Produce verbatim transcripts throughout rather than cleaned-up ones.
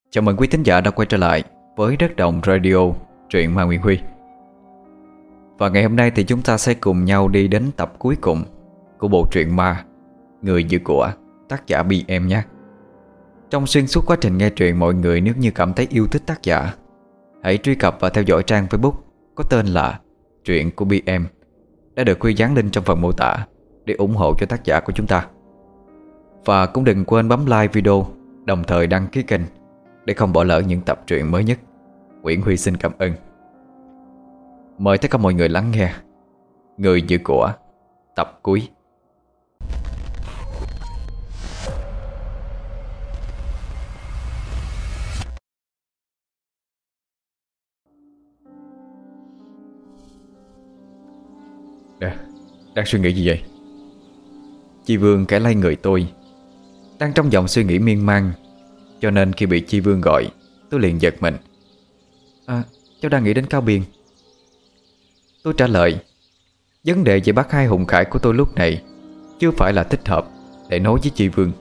Chào mừng quý thính giả đã quay trở lại với Đất Đồng Radio, truyện Ma Nguyên Huy. Và ngày hôm nay thì chúng ta sẽ cùng nhau đi đến tập cuối cùng của bộ truyện ma Người Giữ Của, tác giả bê em nhé. Trong xuyên suốt quá trình nghe truyện, mọi người nếu như cảm thấy yêu thích tác giả, hãy truy cập và theo dõi trang Facebook có tên là Truyện của bê em đã được Huy dán link trong phần mô tả để ủng hộ cho tác giả của chúng ta. Và cũng đừng quên bấm like video, đồng thời đăng ký kênh để không bỏ lỡ những tập truyện mới nhất. Nguyễn Huy xin cảm ơn. Mời tất cả mọi người lắng nghe Người Giữ Của, tập cuối. Nè, đang suy nghĩ gì vậy? Chi Vương kẻ lay người tôi, đang trong dòng suy nghĩ miên man, cho nên khi bị Chi Vương gọi, tôi liền giật mình. À, cháu đang nghĩ đến Cao Biền. Tôi trả lời, vấn đề về bác hai hùng khải của tôi lúc này chưa phải là thích hợp để nói với Chi Vương.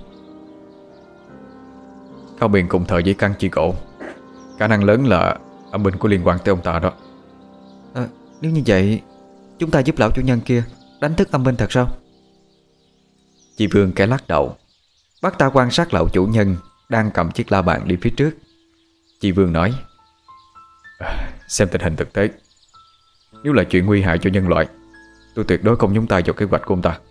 Cao Biền cùng thời với Căn Chi Cổ, khả năng lớn là âm binh có liên quan tới ông ta đó. À, nếu như vậy, chúng ta giúp lão chủ nhân kia đánh thức âm binh thật sao? Chi Vương kẻ lắc đầu. Bác ta quan sát lão chủ nhân đang cầm chiếc la bàn đi phía trước. Chi Vương nói, à, xem tình hình thực tế, nếu là chuyện nguy hại cho nhân loại, tôi tuyệt đối không nhúng tay vào kế hoạch của ông ta.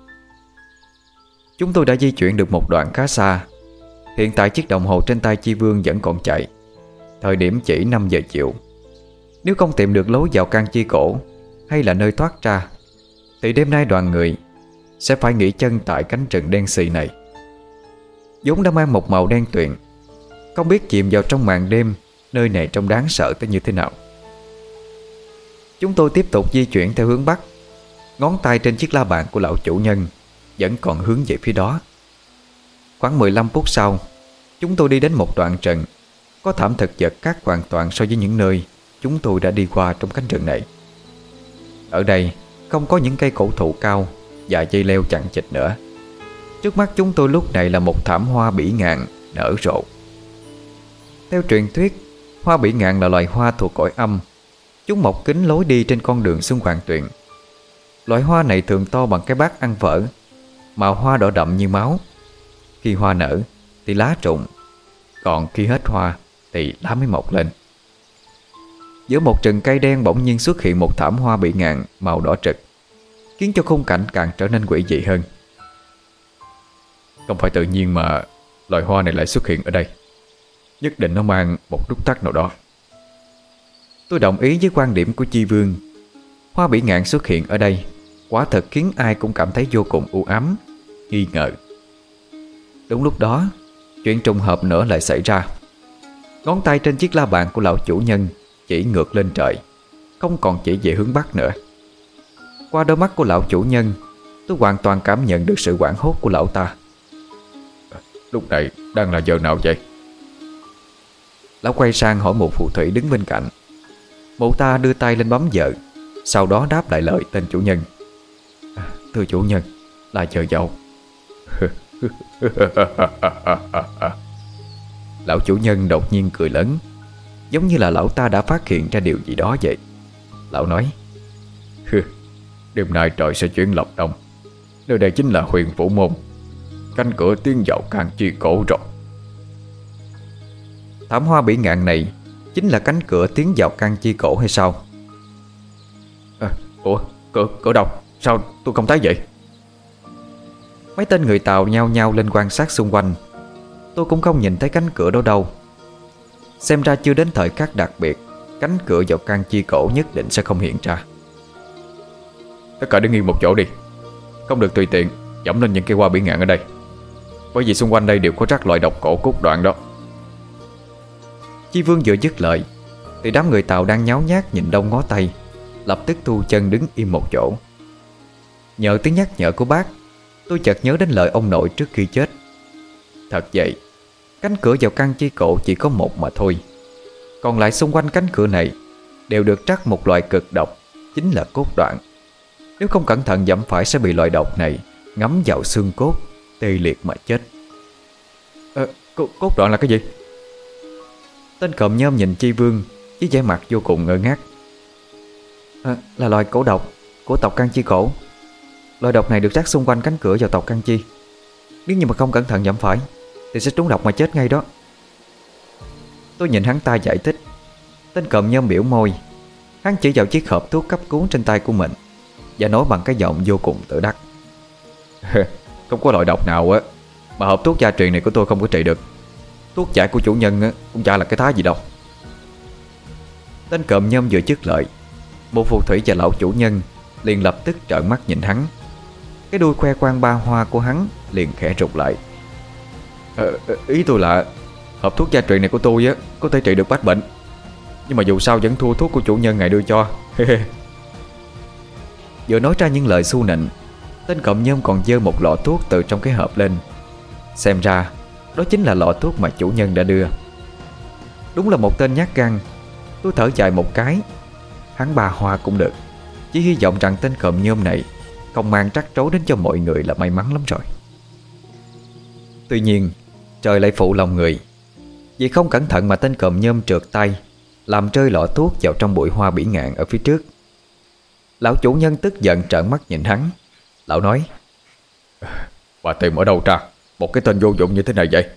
Chúng tôi đã di chuyển được một đoạn khá xa. Hiện tại chiếc đồng hồ trên tay Chi Vương vẫn còn chạy. Thời điểm chỉ năm giờ chiều. Nếu không tìm được lối vào Căn Chi Cổ hay là nơi thoát ra, thì đêm nay đoàn người sẽ phải nghỉ chân tại cánh rừng đen xì này. vốn đã mang một màu đen tuyền, không biết chìm vào trong màn đêm, nơi này trông đáng sợ tới như thế nào. Chúng tôi tiếp tục di chuyển theo hướng bắc. Ngón tay trên chiếc la bàn của lão chủ nhân vẫn còn hướng về phía đó. Khoảng mười lăm phút sau, chúng tôi đi đến một đoạn rừng có thảm thực vật khác hoàn toàn so với những nơi chúng tôi đã đi qua trong cánh rừng này. Ở đây không có những cây cổ thụ cao và dây leo chằng chịt nữa. Trước mắt chúng tôi lúc này là một thảm hoa bỉ ngạn nở rộ. Theo truyền thuyết, hoa bỉ ngạn là loài hoa thuộc cõi âm. Chúng mọc kín lối đi trên con đường xuống hoàng tuyền. Loại hoa này thường to bằng cái bát ăn phở, màu hoa đỏ đậm như máu. Khi hoa nở thì lá rụng, còn khi hết hoa thì lá mới mọc lên. Giữa một rừng cây đen bỗng nhiên xuất hiện một thảm hoa bỉ ngạn màu đỏ rực, khiến cho khung cảnh càng trở nên quỷ dị hơn. Không phải tự nhiên mà loài hoa này lại xuất hiện ở đây, nhất định nó mang một nút thắt nào đó. Tôi đồng ý với quan điểm của Chi Vương. Hoa bỉ ngạn xuất hiện ở đây quả thật khiến ai cũng cảm thấy vô cùng u ám, nghi ngờ. Đúng lúc đó, chuyện trùng hợp nữa lại xảy ra. Ngón tay trên chiếc la bàn của lão chủ nhân chỉ ngược lên trời, không còn chỉ về hướng bắc nữa. Qua đôi mắt của lão chủ nhân, tôi hoàn toàn cảm nhận được sự hoảng hốt của lão ta. Lúc này đang là giờ nào vậy? Lão quay sang hỏi một phù thủy đứng bên cạnh. Mụ ta đưa tay lên bấm giờ, sau đó đáp lại lời tên chủ nhân. À, thưa chủ nhân, là giờ dậu. Lão chủ nhân đột nhiên cười lớn, giống như là lão ta đã phát hiện ra điều gì đó vậy. Lão nói, đêm nay trời sẽ chuyển lọc đông. Nơi đây chính là Huyền Vũ Môn, cánh cửa tiến vào Căn Chi Cổ rồi. Thảm hoa bỉ ngạn này chính là cánh cửa tiến vào Căn Chi Cổ hay sao? À, ủa, cửa, cửa đâu? Sao tôi không thấy vậy? Mấy tên người Tàu nhao nhao lên quan sát xung quanh. Tôi cũng không nhìn thấy cánh cửa đó đâu. Xem ra chưa đến thời khắc đặc biệt, cánh cửa vào Căn Chi Cổ nhất định sẽ không hiện ra. Tất cả đứng yên một chỗ đi, không được tùy tiện dẫm lên những cây hoa bỉ ngạn ở đây, bởi vì xung quanh đây đều có rắc loại độc cổ cốt đoạn đó. Chi Vương vừa dứt lời thì đám người Tàu đang nháo nhác nhìn đông ngó tây lập tức thu chân đứng im một chỗ. Nhờ tiếng nhắc nhở của bác, tôi chợt nhớ đến lời ông nội trước khi chết. Thật vậy, cánh cửa vào Căn Chi Cổ chỉ có một mà thôi. Còn lại xung quanh cánh cửa này đều được trắc một loại cực độc, chính là cốt đoạn. Nếu không cẩn thận dẫm phải sẽ bị loại độc này ngấm vào xương cốt, tê liệt mà chết. à, cốt, cốt đoạn là cái gì? Tên cộm nhôm nhìn Chi Vương với vẻ mặt vô cùng ngơ ngác. à, Là loài cổ độc của tộc Can Chi cổ. Loài độc này được rắc xung quanh cánh cửa vào tộc Can Chi. Nếu như mà không cẩn thận nhầm phải thì sẽ trúng độc mà chết ngay đó. Tôi nhìn hắn ta giải thích. Tên cộm nhôm biểu môi. Hắn chỉ vào chiếc hộp thuốc cấp cứu trên tay của mình và nói bằng cái giọng vô cùng tự đắc. Không có loại độc nào á mà hộp thuốc gia truyền này của tôi không có trị được. Thuốc giải của chủ nhân á cũng chả là cái thái gì đâu. Tên cộm nhôm vừa dứt lời, một phù thủy và lão chủ nhân liền lập tức trợn mắt nhìn hắn. Cái đuôi khoe khoang ba hoa của hắn liền khẽ rụt lại. ờ, Ý tôi là hộp thuốc gia truyền này của tôi á có thể trị được bách bệnh, nhưng mà dù sao vẫn thua thuốc của chủ nhân ngài đưa cho. Vừa nói ra những lời xu nịnh, tên cộm nhôm còn giơ một lọ thuốc từ trong cái hộp lên. Xem ra đó chính là lọ thuốc mà chủ nhân đã đưa. Đúng là một tên nhát gan. Tôi thở dài một cái. Hắn ba hoa cũng được, chỉ hy vọng rằng tên cộm nhôm này không mang trắc rối đến cho mọi người là may mắn lắm rồi. Tuy nhiên trời lại phụ lòng người. Vì không cẩn thận mà tên cộm nhôm trượt tay, làm rơi lọ thuốc vào trong bụi hoa bỉ ngạn ở phía trước. Lão chủ nhân tức giận trợn mắt nhìn hắn. Lão nói: Bà tìm ở đâu ra một cái tên vô dụng như thế này vậy?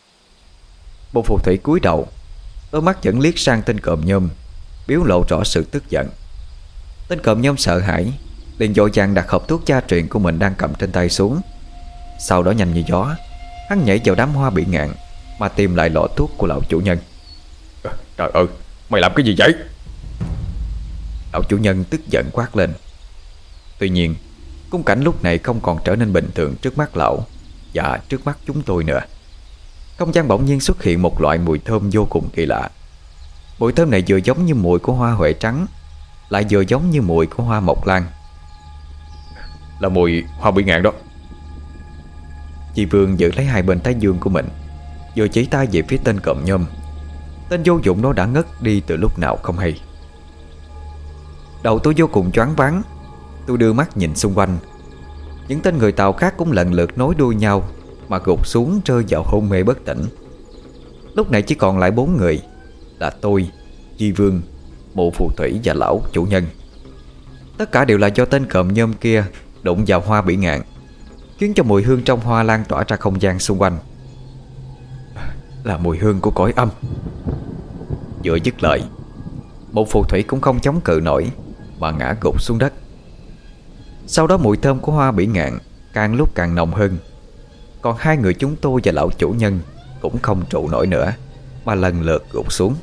Bộ phù thủy cúi đầu, đôi mắt vẫn liếc sang tên cộm nhôm, biểu lộ rõ sự tức giận. Tên cộm nhôm sợ hãi, liền vội vàng đặt hộp thuốc gia truyền của mình đang cầm trên tay xuống. Sau đó nhanh như gió, hắn nhảy vào đám hoa bỉ ngạn mà tìm lại lọ thuốc của lão chủ nhân. Trời ơi, mày làm cái gì vậy? Lão chủ nhân tức giận quát lên. Tuy nhiên khung cảnh lúc này không còn trở nên bình thường trước mắt lão và trước mắt chúng tôi nữa. Không gian bỗng nhiên xuất hiện một loại mùi thơm vô cùng kỳ lạ. Mùi thơm này vừa giống như mùi của hoa huệ trắng, lại vừa giống như mùi của hoa mộc lan. Là mùi hoa bỉ ngạn đó. Chị Vương giữ lấy hai bên thái dương của mình, vừa chỉ tay về phía tên cộm nhôm. Tên vô dụng đó đã ngất đi từ lúc nào không hay. Đầu tôi vô cùng choáng váng. Tôi đưa mắt nhìn xung quanh. Những tên người Tàu khác cũng lần lượt nối đuôi nhau mà gục xuống rơi vào hôn mê bất tỉnh. Lúc này chỉ còn lại bốn người, là tôi, Chi Vương, mụ phù thủy và lão chủ nhân. Tất cả đều là do tên cộm nhôm kia đụng vào hoa bỉ ngạn, khiến cho mùi hương trong hoa lan tỏa ra không gian xung quanh. Là mùi hương của cõi âm. Vừa dứt lời, một phù thủy cũng không chống cự nổi mà ngã gục xuống đất. Sau đó mùi thơm của hoa bỉ ngạn càng lúc càng nồng hơn. Còn hai người chúng tôi và lão chủ nhân cũng không trụ nổi nữa mà lần lượt gục xuống.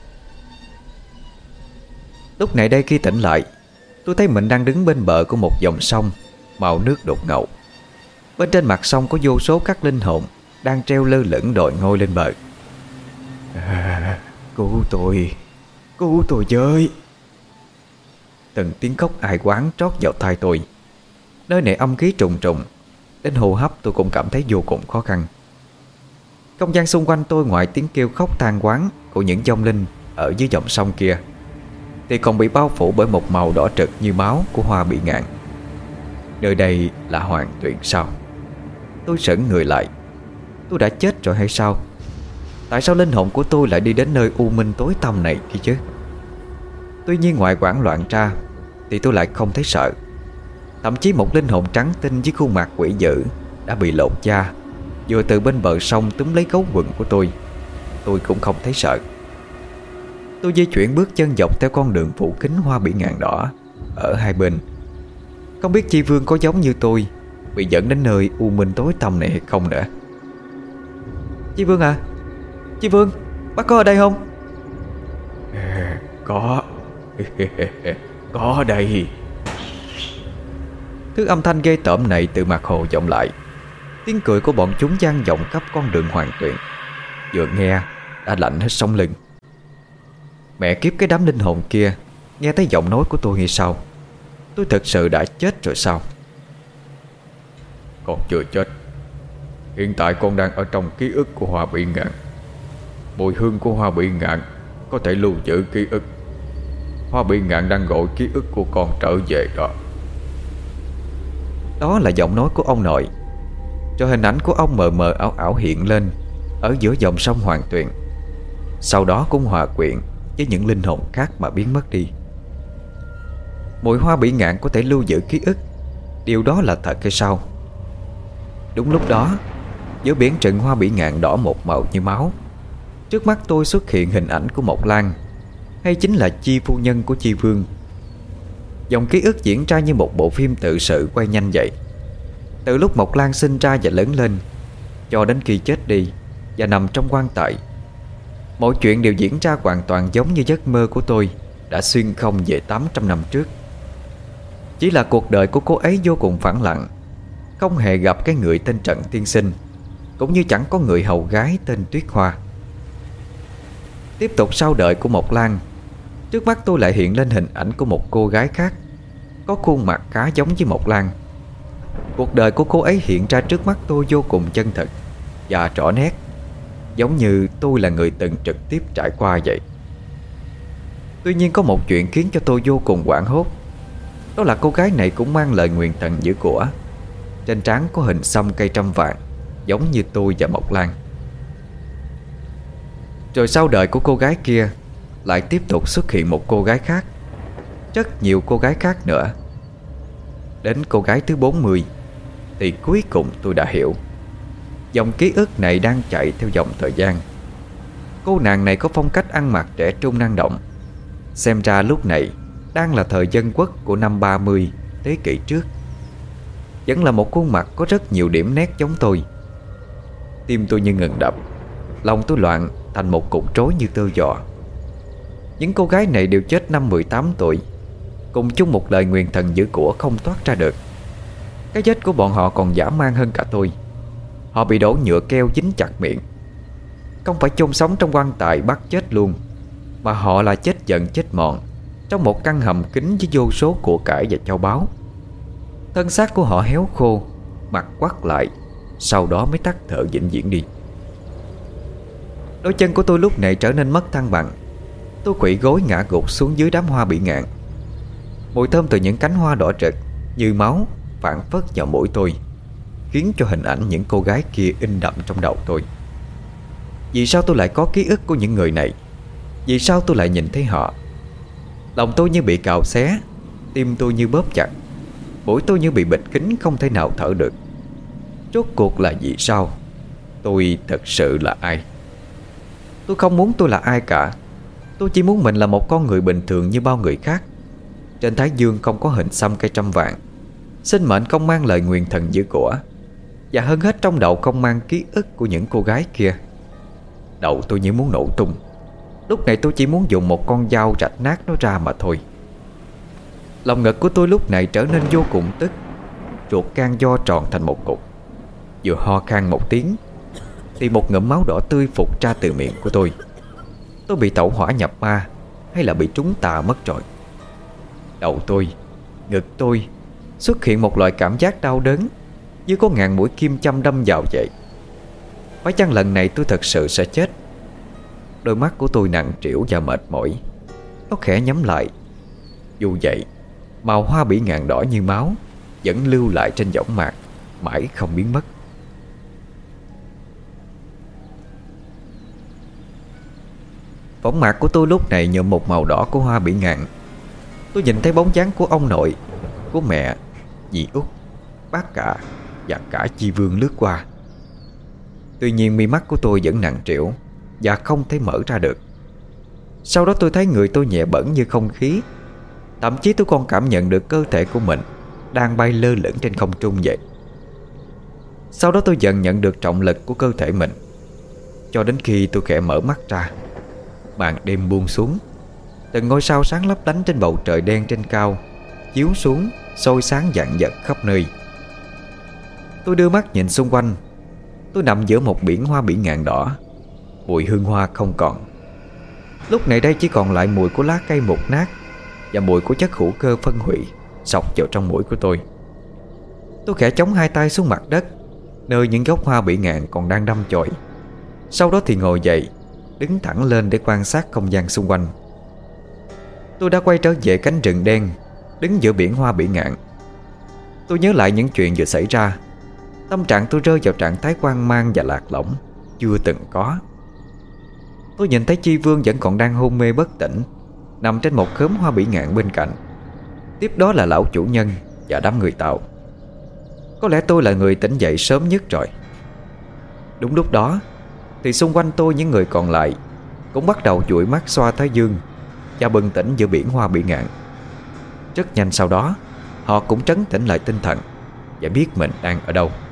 Lúc này đây khi tỉnh lại, tôi thấy mình đang đứng bên bờ của một dòng sông màu nước đục ngầu. Bên trên mặt sông có vô số các linh hồn đang treo lơ lửng đội ngôi lên bờ. À, cứu tôi, cứu tôi với. Từng tiếng khóc ai oán trót vào tai tôi. Nơi này âm khí trùng trùng, đến hô hấp tôi cũng cảm thấy vô cùng khó khăn. Không gian xung quanh tôi ngoài tiếng kêu khóc than oán của những vong linh ở dưới dòng sông kia, thì còn bị bao phủ bởi một màu đỏ trực như máu của hoa bỉ ngạn. Nơi đây là Hoàng Tuyền sao? Tôi sững người lại. Tôi đã chết rồi hay sao? Tại sao linh hồn của tôi lại đi đến nơi u minh tối tăm này kia chứ? Tuy nhiên ngoài hoảng loạn ra thì tôi lại không thấy sợ. Thậm chí một linh hồn trắng tinh với khuôn mặt quỷ dữ đã bị lột da, vừa từ bên bờ sông túm lấy gấu quần của tôi. Tôi cũng không thấy sợ. Tôi di chuyển bước chân dọc theo con đường phủ kính hoa bỉ ngạn đỏ ở hai bên. Không biết Chi Vương có giống như tôi bị dẫn đến nơi u minh tối tăm này hay không nữa. Chi Vương à, Chi Vương, bác có ở đây không? Có. Có đây. Thứ âm thanh ghê tởm này từ mặt hồ vọng lại. Tiếng cười của bọn chúng vang vọng khắp con đường Hoàng Tuyền. Vừa nghe đã lạnh hết sống lưng. Mẹ kiếp, cái đám linh hồn kia nghe thấy giọng nói của tôi hay sao? Tôi thật sự đã chết rồi sao? Con chưa chết. Hiện tại con đang ở trong ký ức của hoa bỉ ngạn. Mùi hương của hoa bỉ ngạn có thể lưu giữ ký ức. Hoa bỉ ngạn đang gọi ký ức của con trở về đó. Đó là giọng nói của ông nội. Rồi hình ảnh của ông mờ mờ ảo ảo hiện lên ở giữa dòng sông Hoàng Tuyền. sau đó cũng hòa quyện với những linh hồn khác mà biến mất đi. Mùi hoa bỉ ngạn có thể lưu giữ ký ức, điều đó là thật hay sao? Đúng lúc đó, giữa biển rừng hoa bỉ ngạn đỏ một màu như máu, trước mắt tôi xuất hiện hình ảnh của Mộc Lan, hay chính là Chi phu nhân của Chi Vương. Dòng ký ức diễn ra như một bộ phim tự sự quay nhanh vậy. Từ lúc Mộc Lan sinh ra và lớn lên, cho đến khi chết đi và nằm trong quan tài, mọi chuyện đều diễn ra hoàn toàn giống như giấc mơ của tôi đã xuyên không về tám trăm năm trước. Chỉ là cuộc đời của cô ấy vô cùng phẳng lặng, không hề gặp cái người tên Trần Tiên Sinh, cũng như chẳng có người hầu gái tên Tuyết Hoa. Tiếp tục sau đời của Mộc Lan, trước mắt tôi lại hiện lên hình ảnh của một cô gái khác, có khuôn mặt khá giống với Mộc Lan. Cuộc đời của cô ấy hiện ra trước mắt tôi vô cùng chân thật và rõ nét, giống như tôi là người từng trực tiếp trải qua vậy. Tuy nhiên có một chuyện khiến cho tôi vô cùng hoảng hốt. Đó là cô gái này cũng mang lời nguyền thần giữ của, trên trán có hình xăm cây trăm vàng, giống như tôi và Mộc Lan. Rồi sau đời của cô gái kia lại tiếp tục xuất hiện một cô gái khác, rất nhiều cô gái khác nữa. Đến cô gái thứ bốn mươi thì cuối cùng tôi đã hiểu, dòng ký ức này đang chạy theo dòng thời gian. Cô nàng này có phong cách ăn mặc trẻ trung năng động, xem ra lúc này đang là thời dân quốc của năm ba mươi thế kỷ trước. Vẫn là một khuôn mặt có rất nhiều điểm nét giống tôi. Tim tôi như ngừng đập, lòng tôi loạn thành một cục rối như tơ giò. Những cô gái này đều chết năm mười tám tuổi, cùng chung một lời nguyền thần giữ của không thoát ra được. Cái chết của bọn họ còn dã man hơn cả tôi. Họ bị đổ nhựa keo dính chặt miệng. Không phải chôn sống trong quan tài bắt chết luôn, mà họ là chết giận chết mòn trong một căn hầm kín với vô số của cải và châu báu. Thân xác của họ héo khô, mặt quắt lại, sau đó mới tắt thở vĩnh viễn đi. Đôi chân của tôi lúc này trở nên mất thăng bằng. Tôi quỵ gối ngã gục xuống dưới đám hoa bỉ ngạn. Mùi thơm từ những cánh hoa đỏ rực như máu phảng phất vào mũi tôi, khiến cho hình ảnh những cô gái kia in đậm trong đầu tôi. Vì sao tôi lại có ký ức của những người này? Vì sao tôi lại nhìn thấy họ? Lòng tôi như bị cào xé, tim tôi như bóp chặt, mũi tôi như bị bịt kín không thể nào thở được. Rốt cuộc là vì sao? Tôi thật sự là ai? Tôi không muốn tôi là ai cả. Tôi chỉ muốn mình là một con người bình thường như bao người khác. Trên thái dương không có hình xăm cây trăm vàng, sinh mệnh không mang lời nguyền thần giữ của, và hơn hết trong đầu không mang ký ức của những cô gái kia. Đầu tôi như muốn nổ tung. Lúc này tôi chỉ muốn dùng một con dao rạch nát nó ra mà thôi. Lòng ngực của tôi lúc này trở nên vô cùng tức, ruột gan do tròn thành một cục. Vừa ho khan một tiếng thì một ngụm máu đỏ tươi phụt ra từ miệng của tôi. Tôi bị tẩu hỏa nhập ma hay là bị trúng tà mất rồi? Đầu tôi, ngực tôi xuất hiện một loại cảm giác đau đớn, như có ngàn mũi kim châm đâm vào vậy. Phải chăng lần này tôi thật sự sẽ chết? Đôi mắt của tôi nặng trĩu và mệt mỏi. Nó khẽ nhắm lại. Dù vậy, màu hoa bỉ ngạn đỏ như máu vẫn lưu lại trên võng mạc, mãi không biến mất. Võng mạc của tôi lúc này nhuộm một màu đỏ của hoa bỉ ngạn. Tôi nhìn thấy bóng dáng của ông nội, của mẹ, dì Út, bác cả và cả Chi Vương lướt qua. Tuy nhiên mi mắt của tôi vẫn nặng trĩu và không thể mở ra được. Sau đó tôi thấy người tôi nhẹ bẫng như không khí. Thậm chí tôi còn cảm nhận được cơ thể của mình đang bay lơ lửng trên không trung vậy. Sau đó tôi dần nhận được trọng lực của cơ thể mình, cho đến khi tôi khẽ mở mắt ra. Màn đêm buông xuống, từng ngôi sao sáng lấp lánh trên bầu trời đen trên cao chiếu xuống soi sáng vạn vật khắp nơi. Tôi đưa mắt nhìn xung quanh. Tôi nằm giữa một biển hoa bỉ ngạn đỏ. Mùi hương hoa không còn. Lúc này đây chỉ còn lại mùi của lá cây mục nát và mùi của chất hữu cơ phân hủy xộc vào trong mũi của tôi. Tôi khẽ chống hai tay xuống mặt đất, nơi những gốc hoa bỉ ngạn còn đang đâm chồi. Sau đó thì ngồi dậy, đứng thẳng lên để quan sát không gian xung quanh. Tôi đã quay trở về cánh rừng đen, đứng giữa biển hoa bỉ ngạn. Tôi nhớ lại những chuyện vừa xảy ra. Tâm trạng tôi rơi vào trạng thái hoang mang và lạc lõng chưa từng có. Tôi nhìn thấy Chi Vương vẫn còn đang hôn mê bất tỉnh, nằm trên một khóm hoa bỉ ngạn bên cạnh. Tiếp đó là lão chủ nhân và đám người Tàu. Có lẽ tôi là người tỉnh dậy sớm nhất rồi. Đúng lúc đó thì xung quanh tôi những người còn lại cũng bắt đầu dụi mắt xoa thái dương và bừng tỉnh giữa biển hoa bỉ ngạn. Rất nhanh sau đó họ cũng trấn tĩnh lại tinh thần và biết mình đang ở đâu.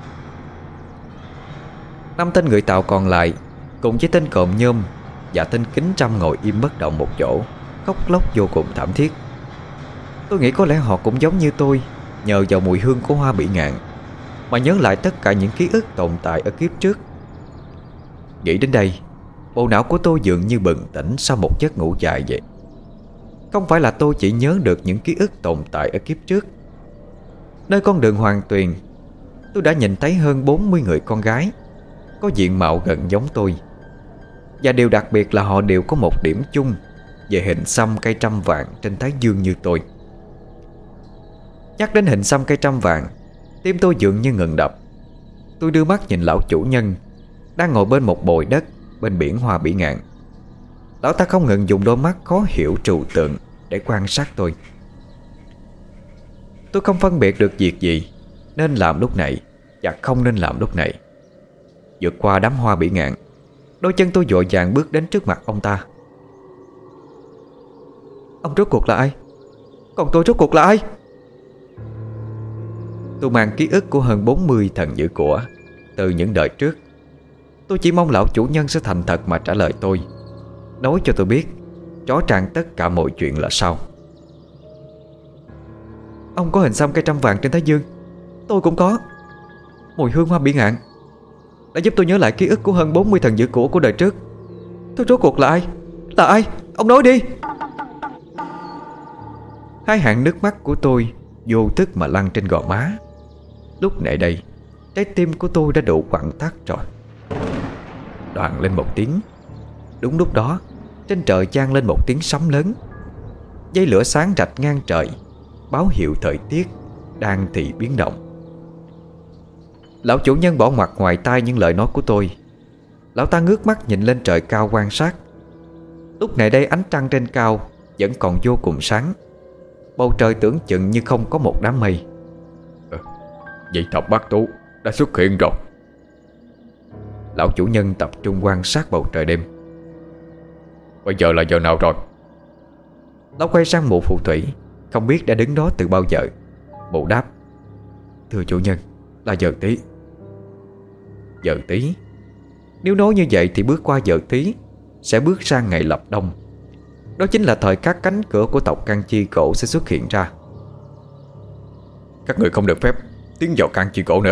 Năm tên người Tàu còn lại cùng với tên Cộm Nhôm và tên Kính Trăm ngồi im bất động một chỗ, khóc lóc vô cùng thảm thiết. Tôi nghĩ có lẽ họ cũng giống như tôi, nhờ vào mùi hương của hoa bỉ ngạn mà nhớ lại tất cả những ký ức tồn tại ở kiếp trước. Nghĩ đến đây, bộ não của tôi dường như bừng tỉnh sau một giấc ngủ dài vậy. Không phải là tôi chỉ nhớ được những ký ức tồn tại ở kiếp trước. Nơi con đường Hoàng Tuyền, tôi đã nhìn thấy hơn bốn mươi người con gái có diện mạo gần giống tôi. Và điều đặc biệt là họ đều có một điểm chung về hình xăm cây trăm vàng trên thái dương như tôi. Nhắc đến hình xăm cây trăm vàng, tim tôi dường như ngừng đập. Tôi đưa mắt nhìn lão chủ nhân đang ngồi bên một bồi đất bên biển hoa bỉ ngạn. Lão ta không ngừng dùng đôi mắt khó hiểu trừu tượng để quan sát tôi. Tôi không phân biệt được việc gì nên làm lúc này và không nên làm lúc này. Vượt qua đám hoa bỉ ngạn, đôi chân tôi vội vàng bước đến trước mặt ông ta. Ông rốt cuộc là ai? Còn tôi rốt cuộc là ai? Tôi mang ký ức của hơn bốn mươi thần giữ của từ những đời trước. Tôi chỉ mong lão chủ nhân sẽ thành thật mà trả lời tôi, nói cho tôi biết rõ ràng tất cả mọi chuyện là sao. Ông có hình xăm cây trăm vàng trên thái dương, tôi cũng có. Mùi hương hoa bỉ ngạn đã giúp tôi nhớ lại ký ức của hơn bốn mươi thần giữ của của đời trước. Tôi rốt cuộc là ai? Là ai? Ông nói đi. Hai hàng nước mắt của tôi vô thức mà lăn trên gò má. Lúc này đây, trái tim của tôi đã đủ quặn thắt rồi. Đoạn lên một tiếng. Đúng lúc đó, trên trời vang lên một tiếng sấm lớn. Dây lửa sáng rạch ngang trời, báo hiệu thời tiết đang thì biến động. Lão chủ nhân bỏ ngoặt ngoài tai những lời nói của tôi. Lão ta ngước mắt nhìn lên trời cao quan sát. Lúc này đây ánh trăng trên cao vẫn còn vô cùng sáng. Bầu trời tưởng chừng như không có một đám mây. à, Vậy Thập Bát Tú đã xuất hiện rồi. Lão chủ nhân tập trung quan sát bầu trời đêm. Bây giờ là giờ nào rồi? Lão quay sang mụ phù thủy, không biết đã đứng đó từ bao giờ. Mụ đáp: Thưa chủ nhân, là giờ tí. Giờ tí? Nếu nói như vậy thì bước qua giờ tí sẽ bước sang ngày lập đông. Đó chính là thời các cánh cửa của tộc Can Chi Cổ sẽ xuất hiện ra. Các người không được phép tiến vào Can Chi Cổ nữa.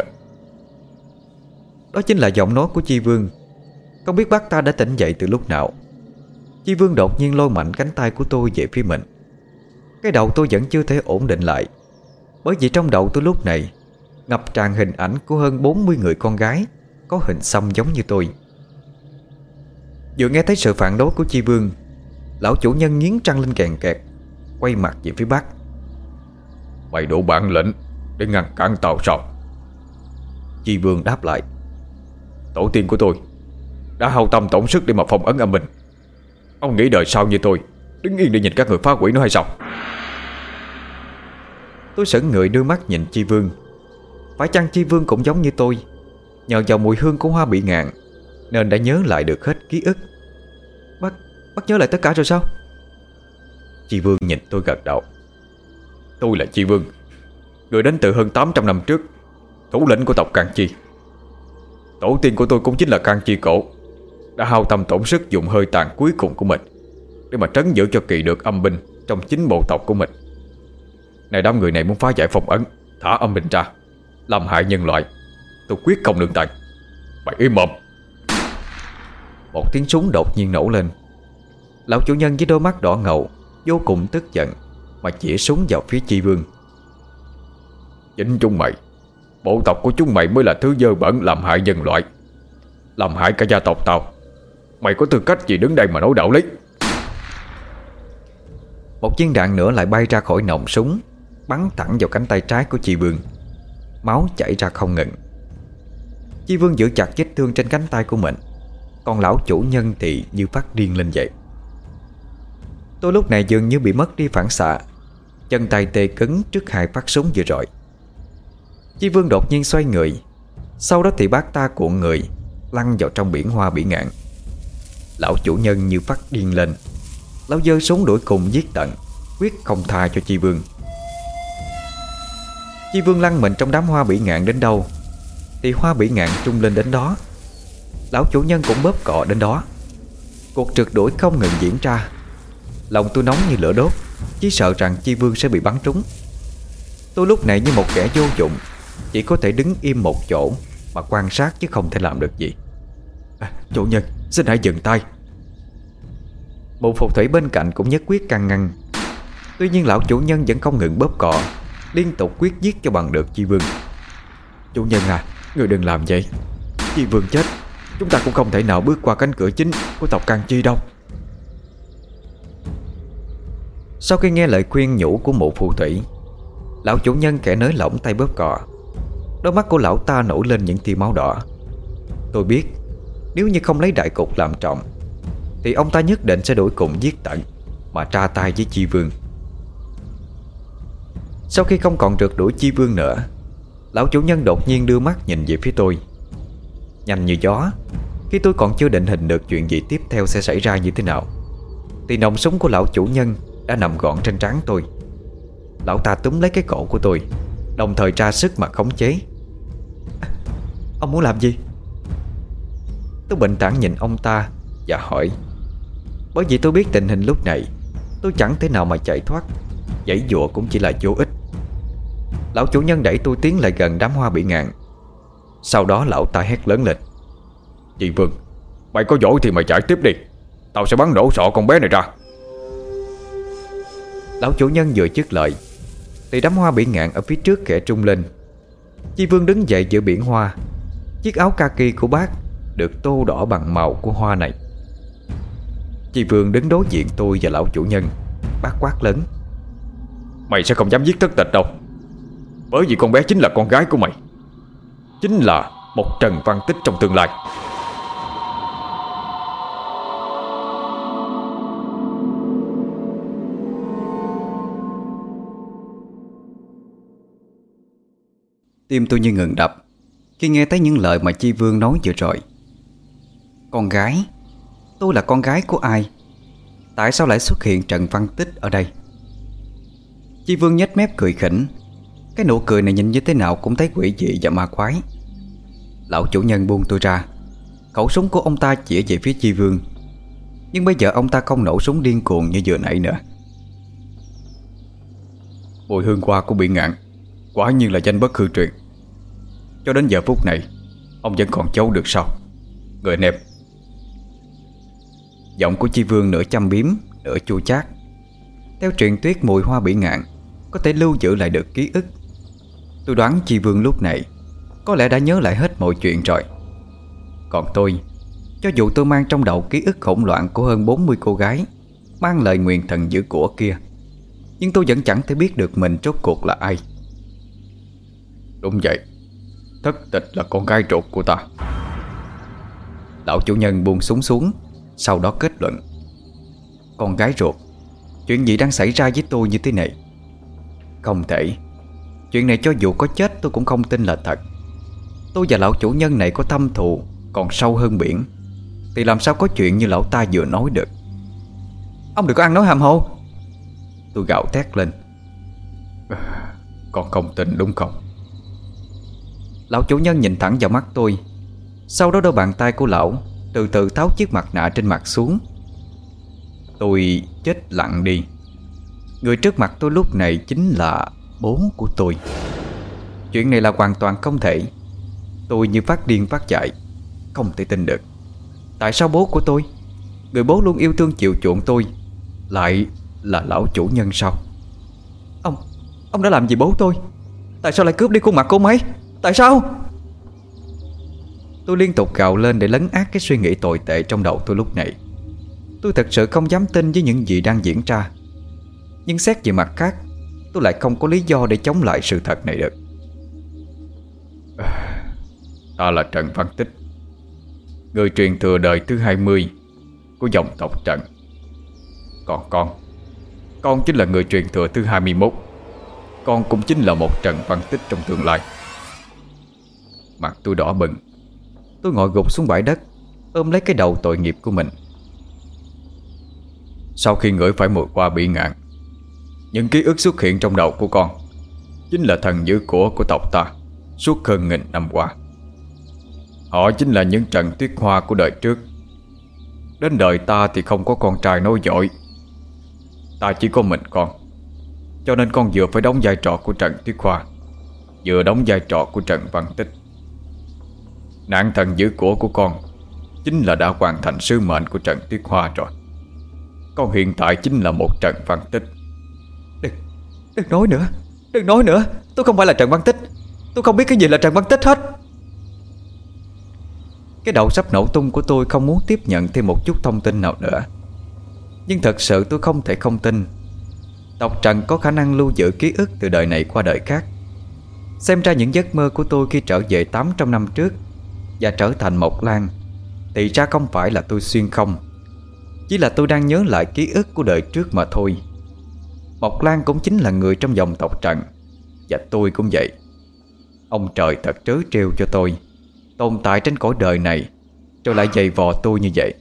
Đó chính là giọng nói của Chi Vương. Không biết bác ta đã tỉnh dậy từ lúc nào. Chi Vương đột nhiên lôi mạnh cánh tay của tôi về phía mình. Cái đầu tôi vẫn chưa thể ổn định lại, bởi vì trong đầu tôi lúc này ngập tràn hình ảnh của hơn bốn mươi người con gái có hình xăm giống như tôi. Vừa nghe thấy sự phản đối của Chi Vương, lão chủ nhân nghiến răng lên kèn kẹt, quay mặt về phía Bắc. Mày đủ bản lĩnh để ngăn cản tao sao? Chi Vương đáp lại: Tổ tiên của tôi đã hao tâm tổn sức để mà phong ấn âm minh. Ông nghĩ đời sau như tôi đứng yên để nhìn các người phá hủy nó hay sao? Tôi sững người đưa mắt nhìn Chi Vương. Phải chăng Chi Vương cũng giống như tôi, nhờ vào mùi hương của hoa bỉ ngạn nên đã nhớ lại được hết ký ức? Bác, bác nhớ lại tất cả rồi sao? Chi Vương nhìn tôi gật đầu. Tôi là Chi Vương, người đến từ hơn tám trăm năm trước, thủ lĩnh của tộc Can Chi. Tổ tiên của tôi cũng chính là Can Chi Cổ, đã hao tâm tổn sức dùng hơi tàn cuối cùng của mình để mà trấn giữ cho kỳ được âm binh trong chính bộ tộc của mình. Này đám người này muốn phá giải phong ấn, thả âm binh ra, làm hại nhân loại, tôi quyết không nương tay. Mày im mồm. Một tiếng súng đột nhiên nổ lên. Lão chủ nhân với đôi mắt đỏ ngầu vô cùng tức giận mà chĩa súng vào phía Chi Vương. Chính chúng mày, bộ tộc của chúng mày mới là thứ dơ bẩn làm hại nhân loại, làm hại cả gia tộc tao. Mày có tư cách gì đứng đây mà nói đạo lý? Một viên đạn nữa lại bay ra khỏi nòng súng, bắn thẳng vào cánh tay trái của Chi Vương. Máu chảy ra không ngừng. Chi Vương giữ chặt vết thương trên cánh tay của mình. Còn lão chủ nhân thì như phát điên lên vậy. Tôi lúc này dường như bị mất đi phản xạ, chân tay tê cứng trước hai phát súng vừa rồi. Chi Vương đột nhiên xoay người, sau đó thì bác ta cuộn người lăn vào trong biển hoa bỉ ngạn. Lão chủ nhân như phát điên lên, lão giơ súng đuổi cùng giết tận, quyết không tha cho Chi Vương. Chi Vương lăn mình trong đám hoa bỉ ngạn đến đâu thì hoa bỉ ngạn trung lên đến đó. Lão chủ nhân cũng bóp cọ đến đó. Cuộc trượt đuổi không ngừng diễn ra. Lòng tôi nóng như lửa đốt, chỉ sợ rằng Chi Vương sẽ bị bắn trúng. Tôi lúc này như một kẻ vô dụng, chỉ có thể đứng im một chỗ mà quan sát chứ không thể làm được gì. à, Chủ nhân, xin hãy dừng tay. Một phù thủy bên cạnh cũng nhất quyết can ngăn. Tuy nhiên lão chủ nhân vẫn không ngừng bóp cọ, liên tục quyết giết cho bằng được Chi Vương. Chủ nhân à, người đừng làm vậy. Chi Vương chết, chúng ta cũng không thể nào bước qua cánh cửa chính của tộc Can Chi đâu. Sau khi nghe lời khuyên nhủ của mụ phù thủy, lão chủ nhân kẻ nới lỏng tay bóp cọ. Đôi mắt của lão ta nổi lên những tia máu đỏ. Tôi biết nếu như không lấy đại cục làm trọng thì ông ta nhất định sẽ đuổi cùng giết tận, mà tra tay với Chi Vương. Sau khi không còn rượt đuổi Chi Vương nữa, lão chủ nhân đột nhiên đưa mắt nhìn về phía tôi. Nhanh như gió, khi tôi còn chưa định hình được chuyện gì tiếp theo sẽ xảy ra như thế nào, thì nòng súng của lão chủ nhân đã nằm gọn trên trán tôi. Lão ta túm lấy cái cổ của tôi, đồng thời ra sức mà khống chế. à, Ông muốn làm gì? Tôi bình thản nhìn ông ta và hỏi. Bởi vì tôi biết tình hình lúc này tôi chẳng thể nào mà chạy thoát, giãy giụa cũng chỉ là vô ích. Lão chủ nhân đẩy tôi tiến lại gần đám hoa bỉ ngạn. Sau đó lão ta hét lớn lên. Chi Vương, mày có giỏi thì mày chạy tiếp đi, tao sẽ bắn nổ sọ con bé này ra. Lão chủ nhân vừa dứt lời thì đám hoa bỉ ngạn ở phía trước khẽ trung lên. Chi Vương đứng dậy giữa biển hoa. Chiếc áo kaki của bác được tô đỏ bằng màu của hoa này. Chi Vương đứng đối diện tôi và lão chủ nhân. Bác quát lớn. Mày sẽ không dám giết thất tịch đâu, bởi vì con bé chính là con gái của mày, chính là một Trần Văn Tích trong tương lai. Tim tôi như ngừng đập khi nghe thấy những lời mà Chi Vương nói vừa rồi. Con gái? Tôi là con gái của ai? Tại sao lại xuất hiện Trần Văn Tích ở đây? Chi Vương nhếch mép cười khỉnh. Cái nụ cười này nhìn như thế nào cũng thấy quỷ dị và ma quái. Lão chủ nhân buông tôi ra. Khẩu súng của ông ta chỉ về phía Chi Vương. Nhưng bây giờ ông ta không nổ súng điên cuồng như vừa nãy nữa. Mùi hương hoa của Bỉ Ngạn quả nhiên là danh bất hư truyền. Cho đến giờ phút này ông vẫn còn giấu được sao, người anh em? Giọng của Chi Vương nửa châm biếm, nửa chua chát. Theo truyền thuyết mùi hoa Bỉ Ngạn có thể lưu giữ lại được ký ức. Tôi đoán Chi Vương lúc này có lẽ đã nhớ lại hết mọi chuyện rồi. Còn tôi, cho dù tôi mang trong đầu ký ức hỗn loạn của hơn bốn mươi cô gái mang lời nguyền thần giữ của kia, nhưng tôi vẫn chẳng thể biết được mình rốt cuộc là ai. Đúng vậy, thất tịch là con gái ruột của ta. Lão chủ nhân buông súng xuống, sau đó kết luận. Con gái ruột? Chuyện gì đang xảy ra với tôi như thế này? Không thể. Chuyện này cho dù có chết tôi cũng không tin là thật. Tôi và lão chủ nhân này có thâm thù còn sâu hơn biển, thì làm sao có chuyện như lão ta vừa nói được. Ông đừng có ăn nói hàm hồ. Tôi gào thét lên. Con không tin đúng không? Lão chủ nhân nhìn thẳng vào mắt tôi. Sau đó đôi bàn tay của lão từ từ tháo chiếc mặt nạ trên mặt xuống. Tôi chết lặng đi. Người trước mặt tôi lúc này chính là bố của tôi. Chuyện này là hoàn toàn không thể. Tôi như phát điên phát dại, không thể tin được. Tại sao bố của tôi, người bố luôn yêu thương chiều chuộng tôi, lại là lão chủ nhân sao? Ông, ông đã làm gì bố tôi? Tại sao lại cướp đi khuôn mặt của ông ấy? Tại sao? Tôi liên tục gào lên để lấn át cái suy nghĩ tồi tệ trong đầu tôi lúc này. Tôi thật sự không dám tin với những gì đang diễn ra. Nhưng xét về mặt khác, tôi lại không có lý do để chống lại sự thật này được. Ta là Trần Văn Tích, người truyền thừa đời thứ hai mươi của dòng tộc Trần. Còn con Con chính là người truyền thừa thứ hai mươi mốt. Con cũng chính là một Trần Văn Tích trong tương lai. Mặt tôi đỏ bừng. Tôi ngồi gục xuống bãi đất, ôm lấy cái đầu tội nghiệp của mình. Sau khi ngửi phải mùi hoa bị ngạn, những ký ức xuất hiện trong đầu của con chính là thần giữ của của tộc ta suốt hơn nghìn năm qua. Họ chính là những Trần Tuyết Hoa của đời trước. Đến đời ta thì không có con trai nối dõi. Ta chỉ có mình con, cho nên con vừa phải đóng vai trò của Trần Tuyết Hoa, vừa đóng vai trò của Trần Văn Tích. Nạn thần giữ của của con chính là đã hoàn thành sứ mệnh của Trần Tuyết Hoa rồi. Con hiện tại chính là một Trần Văn Tích. Đừng, đừng nói nữa, đừng nói nữa. Tôi không phải là Trần Văn Tích. Tôi không biết cái gì là Trần Văn Tích hết. Cái đầu sắp nổ tung của tôi không muốn tiếp nhận thêm một chút thông tin nào nữa. Nhưng thật sự tôi không thể không tin tộc Trần có khả năng lưu giữ ký ức từ đời này qua đời khác. Xem ra những giấc mơ của tôi khi trở về tám trăm năm trước và trở thành Mộc Lan thì ra không phải là tôi xuyên không, chỉ là tôi đang nhớ lại ký ức của đời trước mà thôi. Mộc Lan cũng chính là người trong dòng tộc Trần, và tôi cũng vậy. Ông trời thật trớ trêu cho tôi tồn tại trên cõi đời này, rồi lại giày vò tôi như vậy.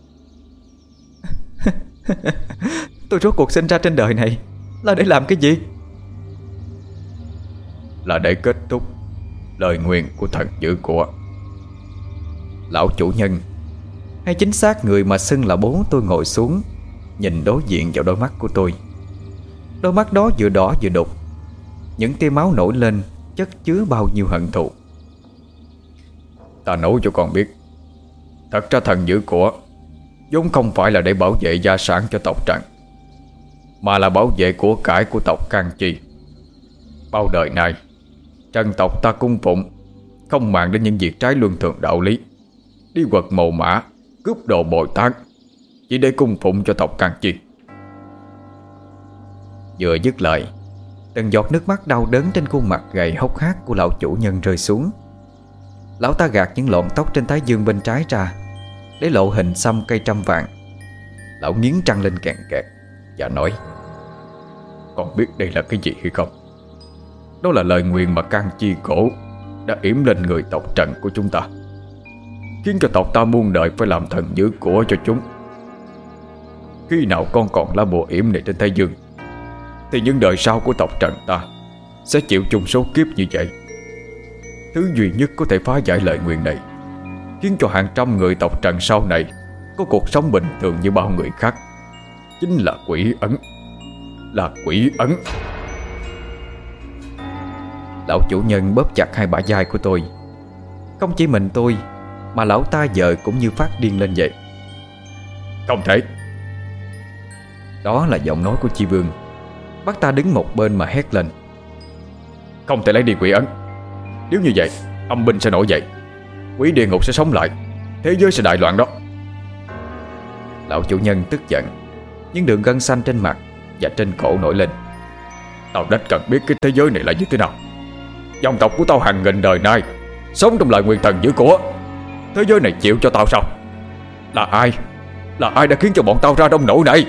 Tôi rốt cuộc sinh ra trên đời này là để làm cái gì? Là để kết thúc lời nguyền của thần giữ của. Lão chủ nhân, hay chính xác người mà xưng là bố tôi, ngồi xuống, nhìn đối diện vào đôi mắt của tôi. Đôi mắt đó vừa đỏ vừa đục, những tia máu nổi lên chất chứa bao nhiêu hận thù. Ta nói cho con biết, thật ra thần giữ của vốn không phải là để bảo vệ gia sản cho tộc Trần, mà là bảo vệ của cải của tộc Can Chi. Bao đời này Trần tộc ta cung phụng, không màng đến những việc trái luân thường đạo lý, đi quật mồ mã, cướp đồ Bồ Tát, chỉ để cung phụng cho tộc Can Chi. Vừa dứt lời, từng giọt nước mắt đau đớn trên khuôn mặt gầy hốc hác của lão chủ nhân rơi xuống. Lão ta gạt những lọn tóc trên thái dương bên trái ra, để lộ hình xăm cây trăm vàng. Lão nghiến răng lên kẹt kẹt và nói: Con biết đây là cái gì hay không? Đó là lời nguyền mà Can Chi cổ đã yểm lên người tộc Trần của chúng ta, khiến cho tộc ta muôn đời phải làm thần giữ của cho chúng. Khi nào con còn lá bùa yểm này trên thái dương, thì những đời sau của tộc Trần ta sẽ chịu chung số kiếp như vậy. Thứ duy nhất có thể phá giải lời nguyền này, khiến cho hàng trăm người tộc Trần sau này có cuộc sống bình thường như bao người khác, chính là quỷ ấn. Là quỷ ấn. Lão chủ nhân bóp chặt hai bả vai của tôi. Không chỉ mình tôi, mà lão ta vợ cũng như phát điên lên vậy. Không thể. Đó là giọng nói của Chi Vương. Bắt ta đứng một bên mà hét lên: Không thể lấy đi quỷ ấn. Nếu như vậy, âm binh sẽ nổi dậy, quỷ địa ngục sẽ sống lại, thế giới sẽ đại loạn đó. Lão chủ nhân tức giận, những đường gân xanh trên mặt và trên cổ nổi lên. Tao đếch cần biết cái thế giới này là như thế nào. Dòng tộc của tao hàng nghìn đời nay sống trong lời nguyền thần giữ của. Thế giới này chịu cho tao sao? Là ai? Là ai đã khiến cho bọn tao ra đông nổi này?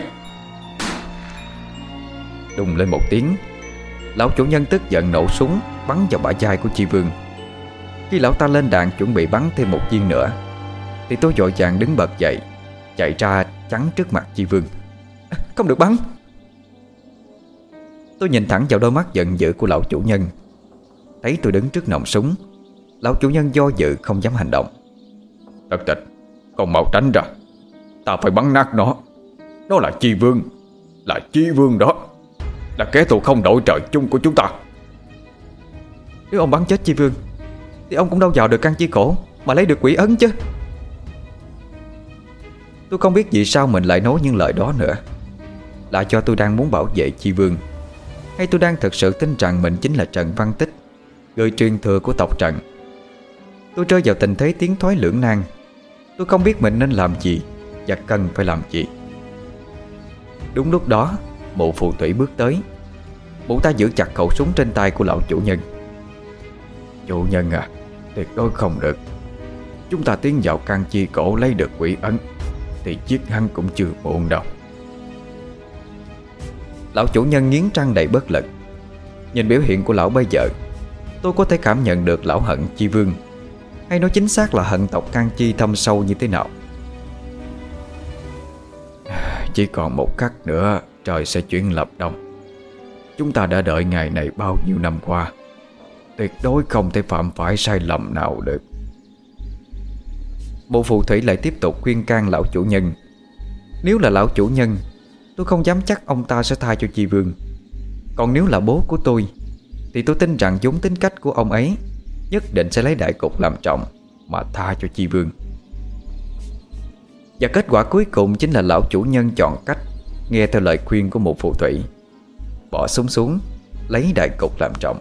Đùng lên một tiếng, lão chủ nhân tức giận nổ súng bắn vào bả vai của Chi Vương. Khi lão ta lên đạn chuẩn bị bắn thêm một viên nữa, thì tôi vội vàng đứng bật dậy, chạy ra chắn trước mặt Chi Vương. Không được bắn. Tôi nhìn thẳng vào đôi mắt giận dữ của lão chủ nhân. Thấy tôi đứng trước nòng súng, lão chủ nhân do dự không dám hành động. Tất tịch, con mau tránh ra. Ta phải bắn nát nó. Nó là Chi Vương. Là Chi Vương đó. Là kẻ thù không đổi trời chung của chúng ta. Nếu ông bắn chết Chi Vương thì ông cũng đâu vào được Can Chi cổ mà lấy được quỷ ấn chứ. Tôi không biết vì sao mình lại nói những lời đó nữa. Là do tôi đang muốn bảo vệ Chi Vương, hay tôi đang thực sự tin rằng mình chính là Trần Văn Tích, người truyền thừa của tộc Trần? Tôi rơi vào tình thế tiến thoái lưỡng nan. Tôi không biết mình nên làm gì và cần phải làm gì. Đúng lúc đó, mụ phù thủy bước tới. Mụ ta giữ chặt khẩu súng trên tay của lão chủ nhân. Chủ nhân à, tuyệt đối không được. chúng ta tiến vào căn chi cổ lấy được quỷ ấn thì giết hắn cũng chưa muộn đâu. Lão chủ nhân nghiến răng đầy bất lực. Nhìn biểu hiện của lão bây giờ, tôi có thể cảm nhận được lão hận Chi Vương, hay nói chính xác là hận tộc Can Chi thâm sâu như thế nào. Chỉ còn một khắc nữa trời sẽ chuyển lập đông. Chúng ta đã đợi ngày này bao nhiêu năm qua, tuyệt đối không thể phạm phải sai lầm nào được. Bộ phù thủy lại tiếp tục khuyên can lão chủ nhân. Nếu là lão chủ nhân, tôi không dám chắc ông ta sẽ tha cho Chi Vương. Còn nếu là bố của tôi, thì tôi tin rằng giống tính cách của ông ấy, nhất định sẽ lấy đại cục làm trọng mà tha cho Chi Vương. Và kết quả cuối cùng chính là lão chủ nhân chọn cách nghe theo lời khuyên của một phù thủy, bỏ súng xuống, lấy đại cục làm trọng.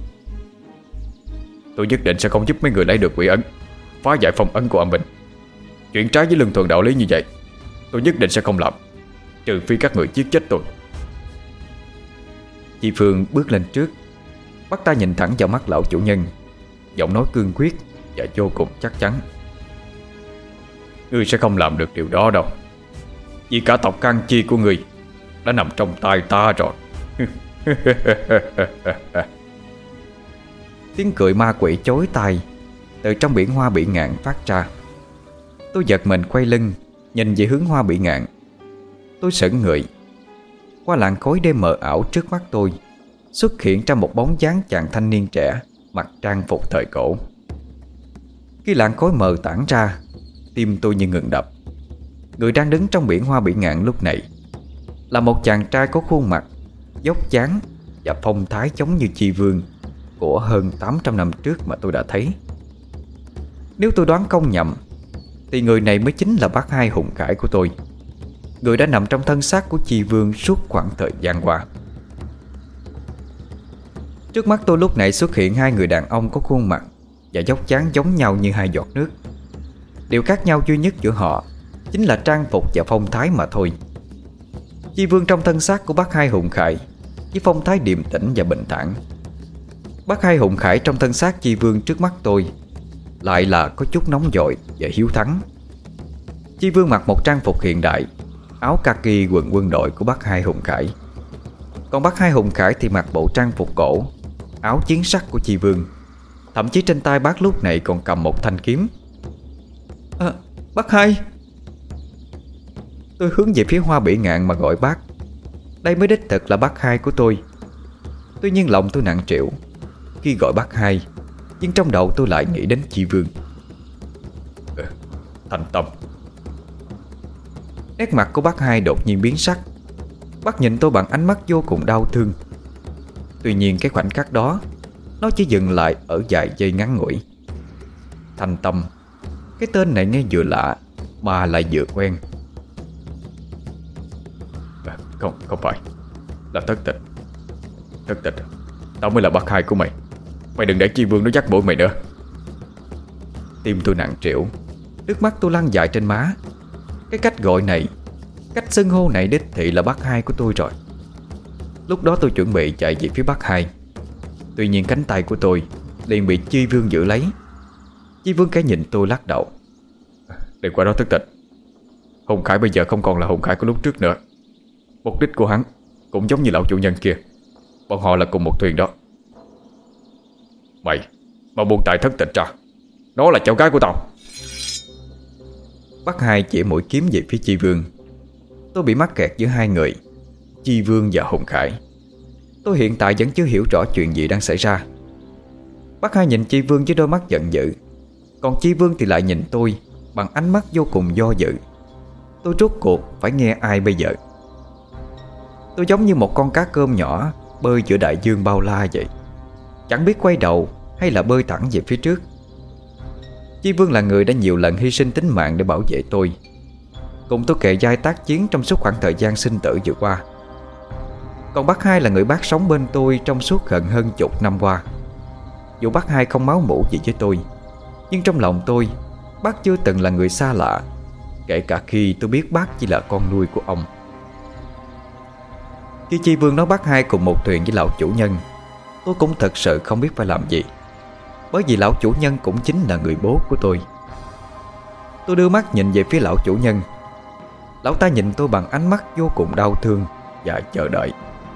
Tôi nhất định sẽ không giúp mấy người lấy được quỷ ấn, phá giải phong ấn của âm binh. Chuyện trái với lương thuần đạo lý như vậy tôi nhất định sẽ không làm, trừ phi các người giết chết tôi. Chi Phương bước lên trước, bắt ta nhìn thẳng vào mắt lão chủ nhân, giọng nói cương quyết và vô cùng chắc chắn. Ngươi sẽ không làm được điều đó đâu, vì cả tộc Can Chi của ngươi đã nằm trong tay ta rồi. Tiếng cười ma quỷ chối tai từ trong biển hoa bỉ ngạn phát ra. Tôi giật mình quay lưng, nhìn về hướng hoa bỉ ngạn. Tôi sững người. Qua làn khói đêm mờ ảo trước mắt tôi xuất hiện ra một bóng dáng chàng thanh niên trẻ, mặc trang phục thời cổ. Khi làn khói mờ tản ra, tim tôi như ngừng đập. Người đang đứng trong biển hoa bỉ ngạn lúc này là một chàng trai có khuôn mặt, dốc dáng và phong thái giống như Chi Vương của hơn tám trăm năm trước mà tôi đã thấy. Nếu tôi đoán không nhầm, thì người này mới chính là bác hai hùng khải của tôi, người đã nằm trong thân xác của Chi Vương suốt khoảng thời gian qua. Trước mắt tôi lúc này xuất hiện hai người đàn ông có khuôn mặt và dốc dáng giống nhau như hai giọt nước. Điều khác nhau duy nhất giữa họ chính là trang phục và phong thái mà thôi. Chi Vương trong thân xác của bác hai hùng khải với phong thái điềm tĩnh và bình thản. Bác hai hùng khải trong thân xác Chi Vương trước mắt tôi lại là có chút nóng vội và hiếu thắng. Chi Vương mặc một trang phục hiện đại, áo kaki quần quân đội của bác hai hùng khải. Còn bác hai hùng khải thì mặc bộ trang phục cổ, áo chiến sắc của Chi Vương. Thậm chí trên tay bác lúc này còn cầm một thanh kiếm. À, bác hai. Tôi hướng về phía hoa bỉ ngạn mà gọi bác. Đây mới đích thực là bác hai của tôi. Tuy nhiên lòng tôi nặng trĩu khi gọi bác hai, nhưng trong đầu tôi lại nghĩ đến Chi Vương. ừ, Thành tâm. Nét mặt của bác hai đột nhiên biến sắc. Bác nhìn tôi bằng ánh mắt vô cùng đau thương. Tuy nhiên cái khoảnh khắc đó nó chỉ dừng lại ở vài giây ngắn ngủi. Thành tâm, cái tên này nghe vừa lạ mà lại vừa quen. à, Không, không phải. Là Thất Tịch. Thất Tịch, tao mới là bác hai của mày. Mày đừng để Chi Vương nó dắt mũi mày nữa. Tim tôi nặng trĩu, nước mắt tôi lăn dài trên má. Cái cách gọi này, cách xưng hô này đích thị là bác hai của tôi rồi. Lúc đó tôi chuẩn bị chạy về phía bác hai. Tuy nhiên cánh tay của tôi liền bị Chi Vương giữ lấy. Chi Vương cái nhìn tôi lắc đầu. Đừng qua đó Thất Tịch. Hùng Khải bây giờ không còn là Hùng Khải của lúc trước nữa. Mục đích của hắn cũng giống như lão chủ nhân kia. Bọn họ là cùng một thuyền đó. Mày, mà buông tay Thất Tịch ra. Nó là cháu gái của tao. Bác hai chỉ mũi kiếm về phía Chi Vương. Tôi bị mắc kẹt giữa hai người, Chi Vương và Hùng Khải. Tôi hiện tại vẫn chưa hiểu rõ chuyện gì đang xảy ra. Bác hai nhìn Chi Vương với đôi mắt giận dữ, còn Chi Vương thì lại nhìn tôi bằng ánh mắt vô cùng do dự. Tôi rốt cuộc phải nghe ai bây giờ? Tôi giống như một con cá cơm nhỏ bơi giữa đại dương bao la vậy, chẳng biết quay đầu hay là bơi thẳng về phía trước. Chi Vương là người đã nhiều lần hy sinh tính mạng để bảo vệ tôi, cùng tôi kề vai tác chiến trong suốt khoảng thời gian sinh tử vừa qua. Còn bác hai là người bác sống bên tôi trong suốt gần hơn chục năm qua. Dù bác hai không máu mủ gì với tôi, nhưng trong lòng tôi, bác chưa từng là người xa lạ, kể cả khi tôi biết bác chỉ là con nuôi của ông. Khi Chi Vương nói bác hai cùng một thuyền với lão chủ nhân, tôi cũng thật sự không biết phải làm gì. Bởi vì lão chủ nhân cũng chính là người bố của tôi. Tôi đưa mắt nhìn về phía lão chủ nhân. Lão ta nhìn tôi bằng ánh mắt vô cùng đau thương và chờ đợi.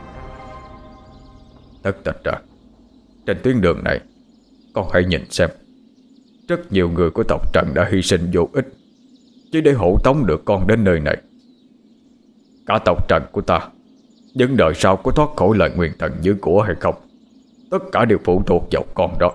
Tất tịch à, trên tuyến đường này con hãy nhìn xem, rất nhiều người của tộc Trần đã hy sinh vô ích chỉ để hộ tống được con đến nơi này. Cả tộc Trần của ta, những đời sau có thoát khỏi lời nguyền thần giữ của hay không, tất cả đều phụ thuộc vào con đó.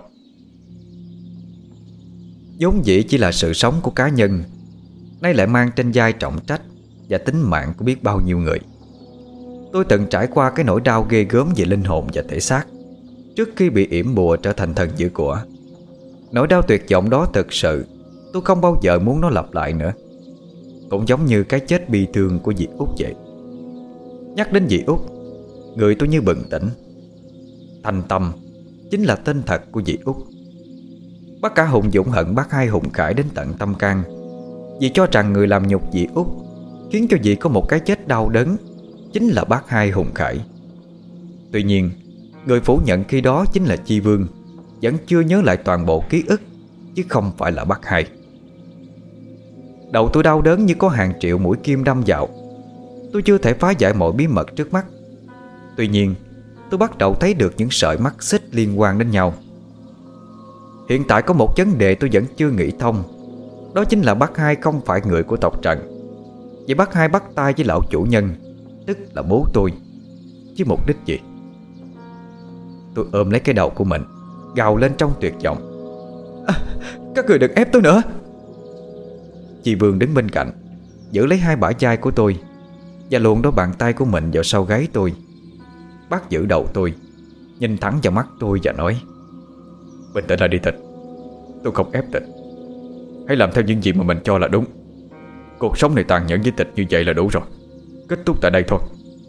vốn dĩ chỉ là sự sống của cá nhân, nay lại mang trên vai trọng trách và tính mạng của biết bao nhiêu người. Tôi từng trải qua cái nỗi đau ghê gớm về linh hồn và thể xác trước khi bị yểm bùa trở thành thần giữ của. Nỗi đau tuyệt vọng đó thực sự tôi không bao giờ muốn nó lặp lại nữa. Cũng giống như cái chết bi thương của dì Út vậy. Nhắc đến dì Út, người tôi như bừng tỉnh. Thành Tâm chính là tên thật của dì Út. Bác cả Hùng Dũng hận bác hai Hùng Khải đến tận tâm can, vì cho rằng người làm nhục dì Út, khiến cho dì có một cái chết đau đớn, chính là bác hai Hùng Khải. Tuy nhiên, người phủ nhận khi đó chính là Chi Vương, vẫn chưa nhớ lại toàn bộ ký ức, chứ không phải là bác hai. Đầu tôi đau đớn như có hàng triệu mũi kim đâm vào. Tôi chưa thể phá giải mọi bí mật trước mắt. Tuy nhiên, tôi bắt đầu thấy được những sợi mắc xích liên quan đến nhau. Hiện tại có một vấn đề tôi vẫn chưa nghĩ thông. Đó chính là bác hai không phải người của tộc Trần. Vậy bác hai bắt tay với lão chủ nhân, tức là bố tôi, với mục đích gì? Tôi ôm lấy cái đầu của mình, gào lên trong tuyệt vọng. À, các người đừng ép tôi nữa. Chị Vương đứng bên cạnh, giữ lấy hai bả vai của tôi và luồn đôi bàn tay của mình vào sau gáy tôi. Bác giữ đầu tôi, nhìn thẳng vào mắt tôi và nói: bình tĩnh lại đi Tịch. Tôi không ép Tịch. Hãy làm theo những gì mà mình cho là đúng. Cuộc sống này tàn nhẫn với Tịch như vậy là đủ rồi. Kết thúc tại đây thôi.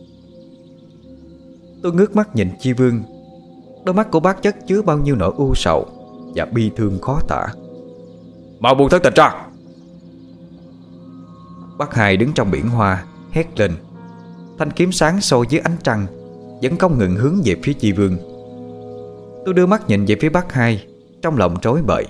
Tôi ngước mắt nhìn Chi Vương. Đôi mắt của bác chất chứa bao nhiêu nỗi u sầu và bi thương khó tả. Mau buông thất Tịch ra. Bác hai đứng trong biển hoa hét lên. Thanh kiếm sáng soi dưới ánh trăng vẫn không ngừng hướng về phía Chi Vương. Tôi đưa mắt nhìn về phía bác hai, trong lòng rối bời.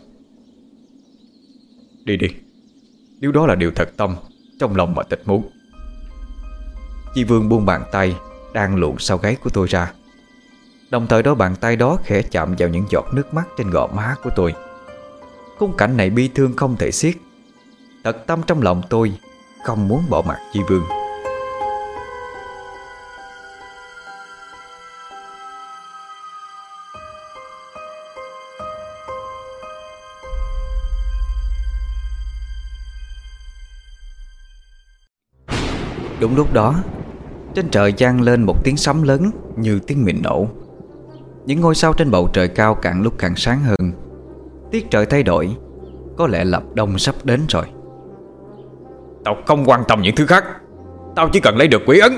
Đi đi, nếu đó là điều thật tâm trong lòng mà Tịch muốn. Chi Vương buông bàn tay đang luồn sau gáy của tôi ra. Đồng thời đó bàn tay đó khẽ chạm vào những giọt nước mắt trên gò má của tôi. Khung cảnh này bi thương không thể xiết. Thật tâm trong lòng tôi không muốn bỏ mặc Chi Vương. Đúng lúc đó, trên trời vang lên một tiếng sấm lớn như tiếng mìn nổ. Những ngôi sao trên bầu trời cao càng lúc càng sáng hơn. Tiết trời thay đổi, có lẽ lập đông sắp đến rồi. Tao không quan tâm những thứ khác, tao chỉ cần lấy được quỷ ấn.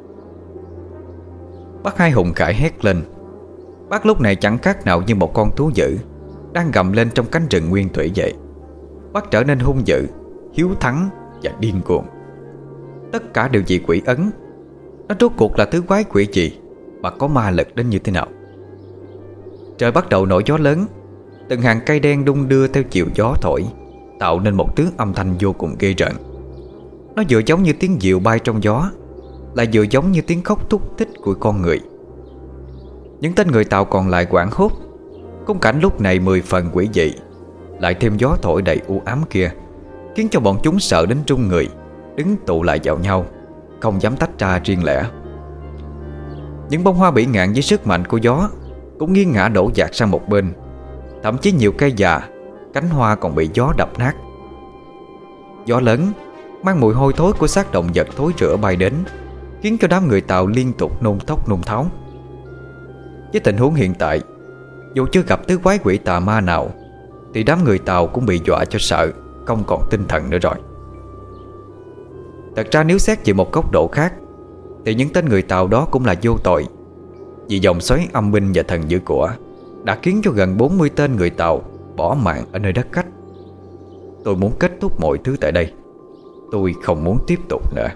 Bác hai Hùng Khải hét lên. Bác lúc này chẳng khác nào như một con thú dữ đang gầm lên trong cánh rừng nguyên thủy vậy. Bác trở nên hung dữ, hiếu thắng và điên cuồng. Tất cả đều vì quỷ ấn. Nó rốt cuộc là thứ quái quỷ gì mà có ma lực đến như thế nào? Trời bắt đầu nổi gió lớn. Từng hàng cây đen đung đưa theo chiều gió thổi, tạo nên một thứ âm thanh vô cùng ghê rợn. Nó vừa giống như tiếng diều bay trong gió, lại vừa giống như tiếng khóc thúc thích của con người. Những tên người Tàu còn lại hoảng hốt. Khung cảnh lúc này mười phần quỷ dị, lại thêm gió thổi đầy u ám kia, khiến cho bọn chúng sợ đến run người, đứng tụ lại vào nhau, không dám tách ra riêng lẻ. Những bông hoa bỉ ngạn với sức mạnh của gió cũng nghiêng ngả đổ dạt sang một bên. Thậm chí nhiều cây già, cánh hoa còn bị gió đập nát. Gió lớn mang mùi hôi thối của xác động vật thối rữa bay đến, khiến cho đám người Tàu liên tục nôn thốc nôn tháo. Với tình huống hiện tại, dù chưa gặp thứ quái quỷ tà ma nào, thì đám người Tàu cũng bị dọa cho sợ, không còn tinh thần nữa rồi. Thật ra nếu xét về một góc độ khác, thì những tên người Tàu đó cũng là vô tội. Vì dòng xoáy âm binh và thần dữ của đã khiến cho gần bốn mươi tên người Tàu bỏ mạng ở nơi đất khách. Tôi muốn kết thúc mọi thứ tại đây. Tôi không muốn tiếp tục nữa.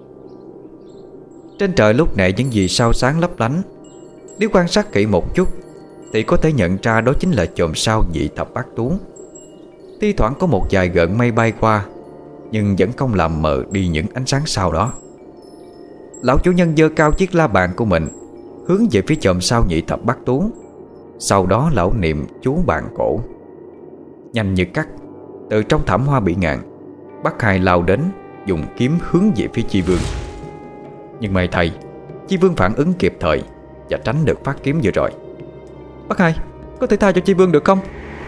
Trên trời lúc này những vì sao sáng lấp lánh. Nếu quan sát kỹ một chút thì có thể nhận ra đó chính là chòm sao Nhị Thập Bát Tú. Thi thoảng có một vài gợn mây bay qua, nhưng vẫn không làm mờ đi những ánh sáng sau đó. Lão chủ nhân giơ cao chiếc la bàn của mình, hướng về phía chòm sao nhị thập bát tú. Sau đó lão niệm chú bàn cổ. Nhanh như cắt, từ trong thảm hoa bỉ ngạn, Bác Hai lao đến, dùng kiếm hướng về phía Chi Vương. Nhưng may thay, Chi Vương phản ứng kịp thời và tránh được phát kiếm vừa rồi. Bác Hai, có thể tha cho Chi Vương được không?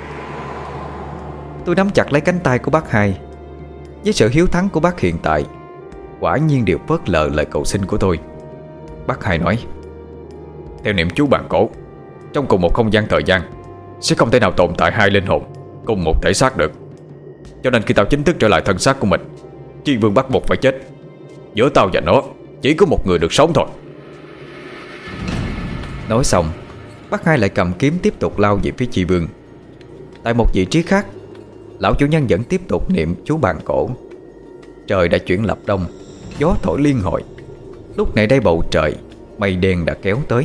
Tôi nắm chặt lấy cánh tay của bác Hai. Với sự hiếu thắng của bác hiện tại, quả nhiên đều phớt lờ lời cầu xin của tôi. Bác Hai nói: theo niệm chú bàn cổ, trong cùng một không gian thời gian sẽ không thể nào tồn tại hai linh hồn cùng một thể xác được. Cho nên khi tao chính thức trở lại thân xác của mình, Chi Vương bắt buộc phải chết. Giữa tao và nó chỉ có một người được sống thôi. Nói xong, bác Hai lại cầm kiếm tiếp tục lao về phía Chi Vương. Tại một vị trí khác, lão chủ nhân vẫn tiếp tục niệm chú bàn cổ. Trời đã chuyển lập đông, gió thổi liên hồi. Lúc này đây bầu trời mây đen đã kéo tới.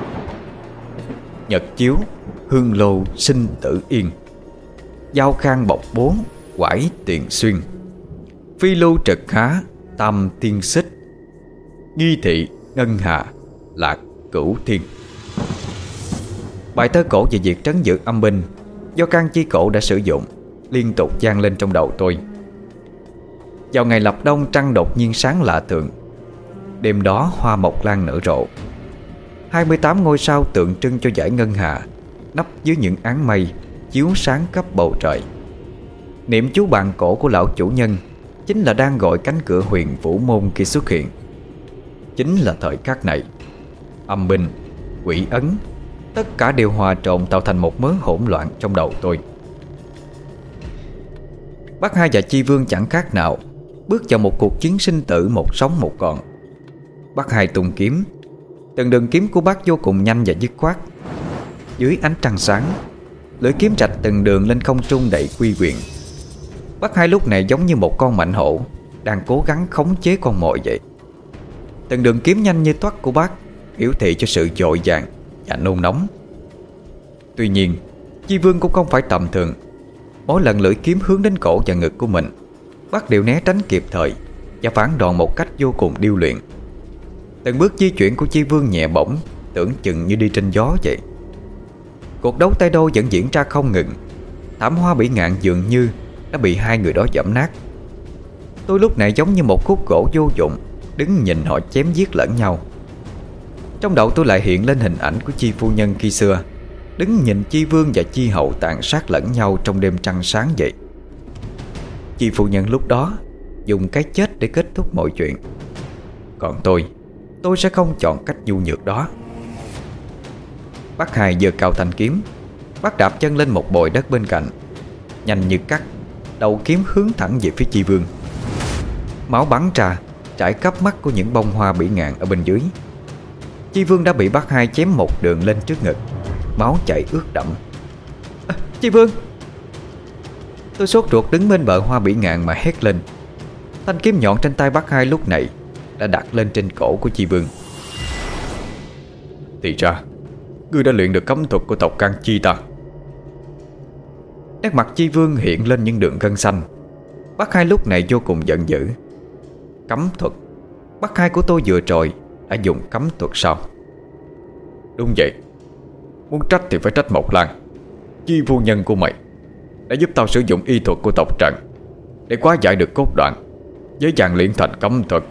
Nhật chiếu, hương lô sinh tử yên. Giao khang bọc bốn, quải tiền xuyên. Phi lưu trực khá, tam tiên xích. Nghi thị, ngân hà, lạc cửu thiên. Bài thơ cổ về việc trấn giữ âm binh do Can Chi Cổ đã sử dụng liên tục vang lên trong đầu tôi. Vào ngày lập đông, trăng đột nhiên sáng lạ thường. Đêm đó hoa mộc lan nở rộ. hai mươi tám ngôi sao tượng trưng cho dải ngân hà nấp dưới những áng mây chiếu sáng khắp bầu trời. Niệm chú bàn cổ của lão chủ nhân chính là đang gọi cánh cửa huyền vũ môn kia xuất hiện. Chính là thời khắc này, âm binh, quỷ ấn, tất cả đều hòa trộn tạo thành một mớ hỗn loạn trong đầu tôi. Bác Hai và Chi Vương chẳng khác nào bước vào một cuộc chiến sinh tử một sống một còn. Bác Hai tung kiếm. Từng đường kiếm của bác vô cùng nhanh và dứt khoát. Dưới ánh trăng sáng, lưỡi kiếm rạch từng đường lên không trung đầy quy quyền. Bác Hai lúc này giống như một con mạnh hổ đang cố gắng khống chế con mồi vậy. Từng đường kiếm nhanh như toắt của bác biểu thị cho sự dội vàng và nôn nóng. Tuy nhiên, Chi Vương cũng không phải tầm thường. Mỗi lần lưỡi kiếm hướng đến cổ và ngực của mình, bác đều né tránh kịp thời và phản đòn một cách vô cùng điêu luyện. Từng bước di chuyển của Chi Vương nhẹ bổng, tưởng chừng như đi trên gió vậy. Cuộc đấu tay đôi vẫn diễn ra không ngừng. Thảm hoa bỉ ngạn dường như đã bị hai người đó giẫm nát. Tôi lúc này giống như một khúc gỗ vô dụng, đứng nhìn họ chém giết lẫn nhau. Trong đầu tôi lại hiện lên hình ảnh của Chi phu nhân khi xưa, đứng nhìn Chi Vương và Chi hậu tàn sát lẫn nhau trong đêm trăng sáng vậy. Chi phu nhân lúc đó dùng cái chết để kết thúc mọi chuyện. Còn tôi, tôi sẽ không chọn cách nhu nhược đó. Bác Hai giơ cao thanh kiếm. Bác đạp chân lên một bồi đất bên cạnh. Nhanh như cắt, đầu kiếm hướng thẳng về phía Chi Vương. Máu bắn ra, trải khắp mắt của những bông hoa bỉ ngạn ở bên dưới. Chi Vương đã bị bác Hai chém một đường lên trước ngực, máu chảy ướt đẫm. À, Chi Vương! Tôi sốt ruột đứng bên bờ hoa bỉ ngạn mà hét lên. Thanh kiếm nhọn trên tay bác Hai lúc này đã đặt lên trên cổ của Chi Vương. Thì ra ngươi đã luyện được cấm thuật của tộc Can Chi ta. Nét mặt Chi Vương hiện lên những đường gân xanh. Bác Hai lúc này vô cùng giận dữ. Cấm thuật? Bác Hai của tôi vừa rồi đã dùng cấm thuật sao? Đúng vậy. Muốn trách thì phải trách Mộc Lan, Chi phu nhân của mày đã giúp tao sử dụng y thuật của tộc Trần để hóa giải được cốt đoạn, dễ dàng luyện thành cấm thuật.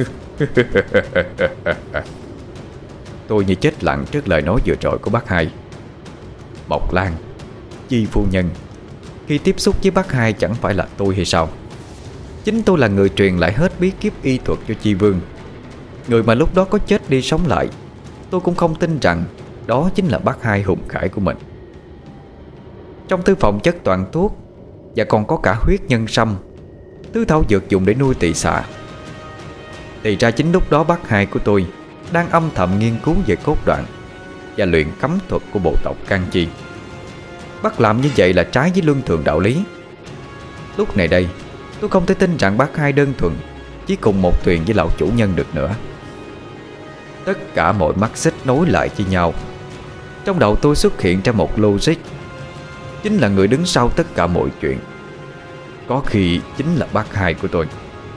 Tôi như chết lặng trước lời nói vừa rồi của bác Hai. Mộc Lan, Chi phu nhân, khi tiếp xúc với bác Hai chẳng phải là tôi hay sao? Chính tôi là người truyền lại hết bí kíp y thuật cho Chi Vương. Người mà lúc đó có chết đi sống lại, tôi cũng không tin rằng đó chính là bác Hai hùng khải của mình. Trong thư phòng chất toàn thuốc, và còn có cả huyết nhân sâm, thứ thảo dược dùng để nuôi tỳ xà. Thì ra chính lúc đó bác Hai của tôi đang âm thầm nghiên cứu về cốt đoạn và luyện cấm thuật của bộ tộc Can Chi. Bác làm như vậy là trái với luân thường đạo lý. Lúc này đây, tôi không thể tin rằng bác Hai đơn thuần chỉ cùng một thuyền với lão chủ nhân được nữa. Tất cả mọi mắt xích nối lại với nhau. Trong đầu tôi xuất hiện ra một logic, chính là người đứng sau tất cả mọi chuyện. có khi chính là bác hai của tôi.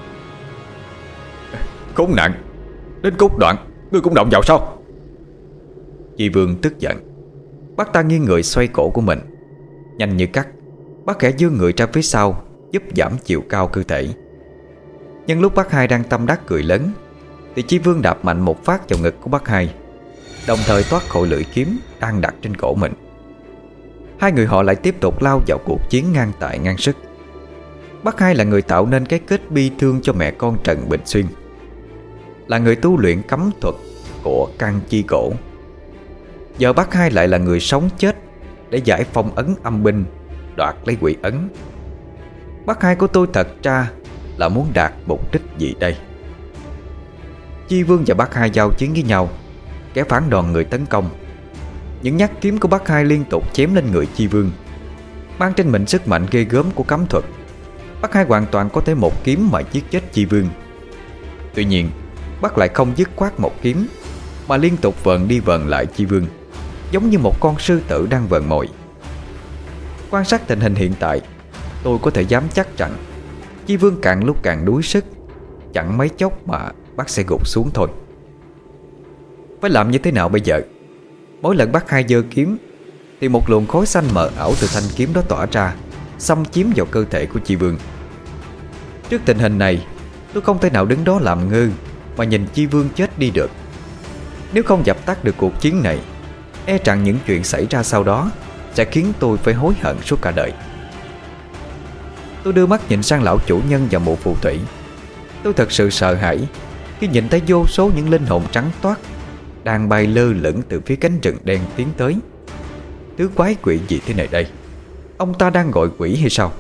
Khốn nạn, đến cốt đoạn ngươi cũng động vào sao? Chi Vương tức giận. Bác ta nghiêng người xoay cổ của mình. Nhanh như cắt, bác khẽ giương người ra phía sau, giúp giảm chiều cao cơ thể. Nhưng lúc bác hai đang tâm đắc cười lớn, thì Chi Vương đạp mạnh một phát vào ngực của bác hai, đồng thời thoát khỏi lưỡi kiếm đang đặt trên cổ mình. Hai người họ lại tiếp tục lao vào cuộc chiến ngang tài ngang sức. Bác hai là người tạo nên cái kết bi thương cho mẹ con Trần Bình Xuyên, là người tu luyện cấm thuật của Can Chi Cổ. Giờ bác hai lại là người sống chết để giải phong ấn âm binh, đoạt lấy quỷ ấn. Bác hai của tôi thật ra là muốn đạt mục đích gì đây? Chi Vương và bác hai giao chiến với nhau, kẻ phản đòn người tấn công. Những nhát kiếm của bác hai liên tục chém lên người Chi Vương, mang trên mình sức mạnh ghê gớm của cấm thuật. Bác hai hoàn toàn có thể một kiếm mà giết chết Chi Vương. Tuy nhiên, bác lại không dứt khoát một kiếm, mà liên tục vờn đi vờn lại Chi Vương, giống như một con sư tử đang vờn mồi. Quan sát tình hình hiện tại, tôi có thể dám chắc rằng Chi Vương càng lúc càng đuối sức, chẳng mấy chốc mà bác sẽ gục xuống thôi. Phải làm như thế nào bây giờ? Mỗi lần bác hai giơ kiếm thì một luồng khói xanh mờ ảo từ thanh kiếm đó tỏa ra, xâm chiếm vào cơ thể của Chi Vương. Trước tình hình này, tôi không thể nào đứng đó làm ngơ mà nhìn Chi Vương chết đi được. Nếu không dập tắt được cuộc chiến này, e rằng những chuyện xảy ra sau đó sẽ khiến tôi phải hối hận suốt cả đời. Tôi đưa mắt nhìn sang lão chủ nhân và mụ phù thủy. Tôi thật sự sợ hãi khi nhìn thấy vô số những linh hồn trắng toát đang bay lơ lửng từ phía cánh rừng đen tiến tới. Thứ quái quỷ gì thế này đây? Ông ta đang gọi quỷ hay sao?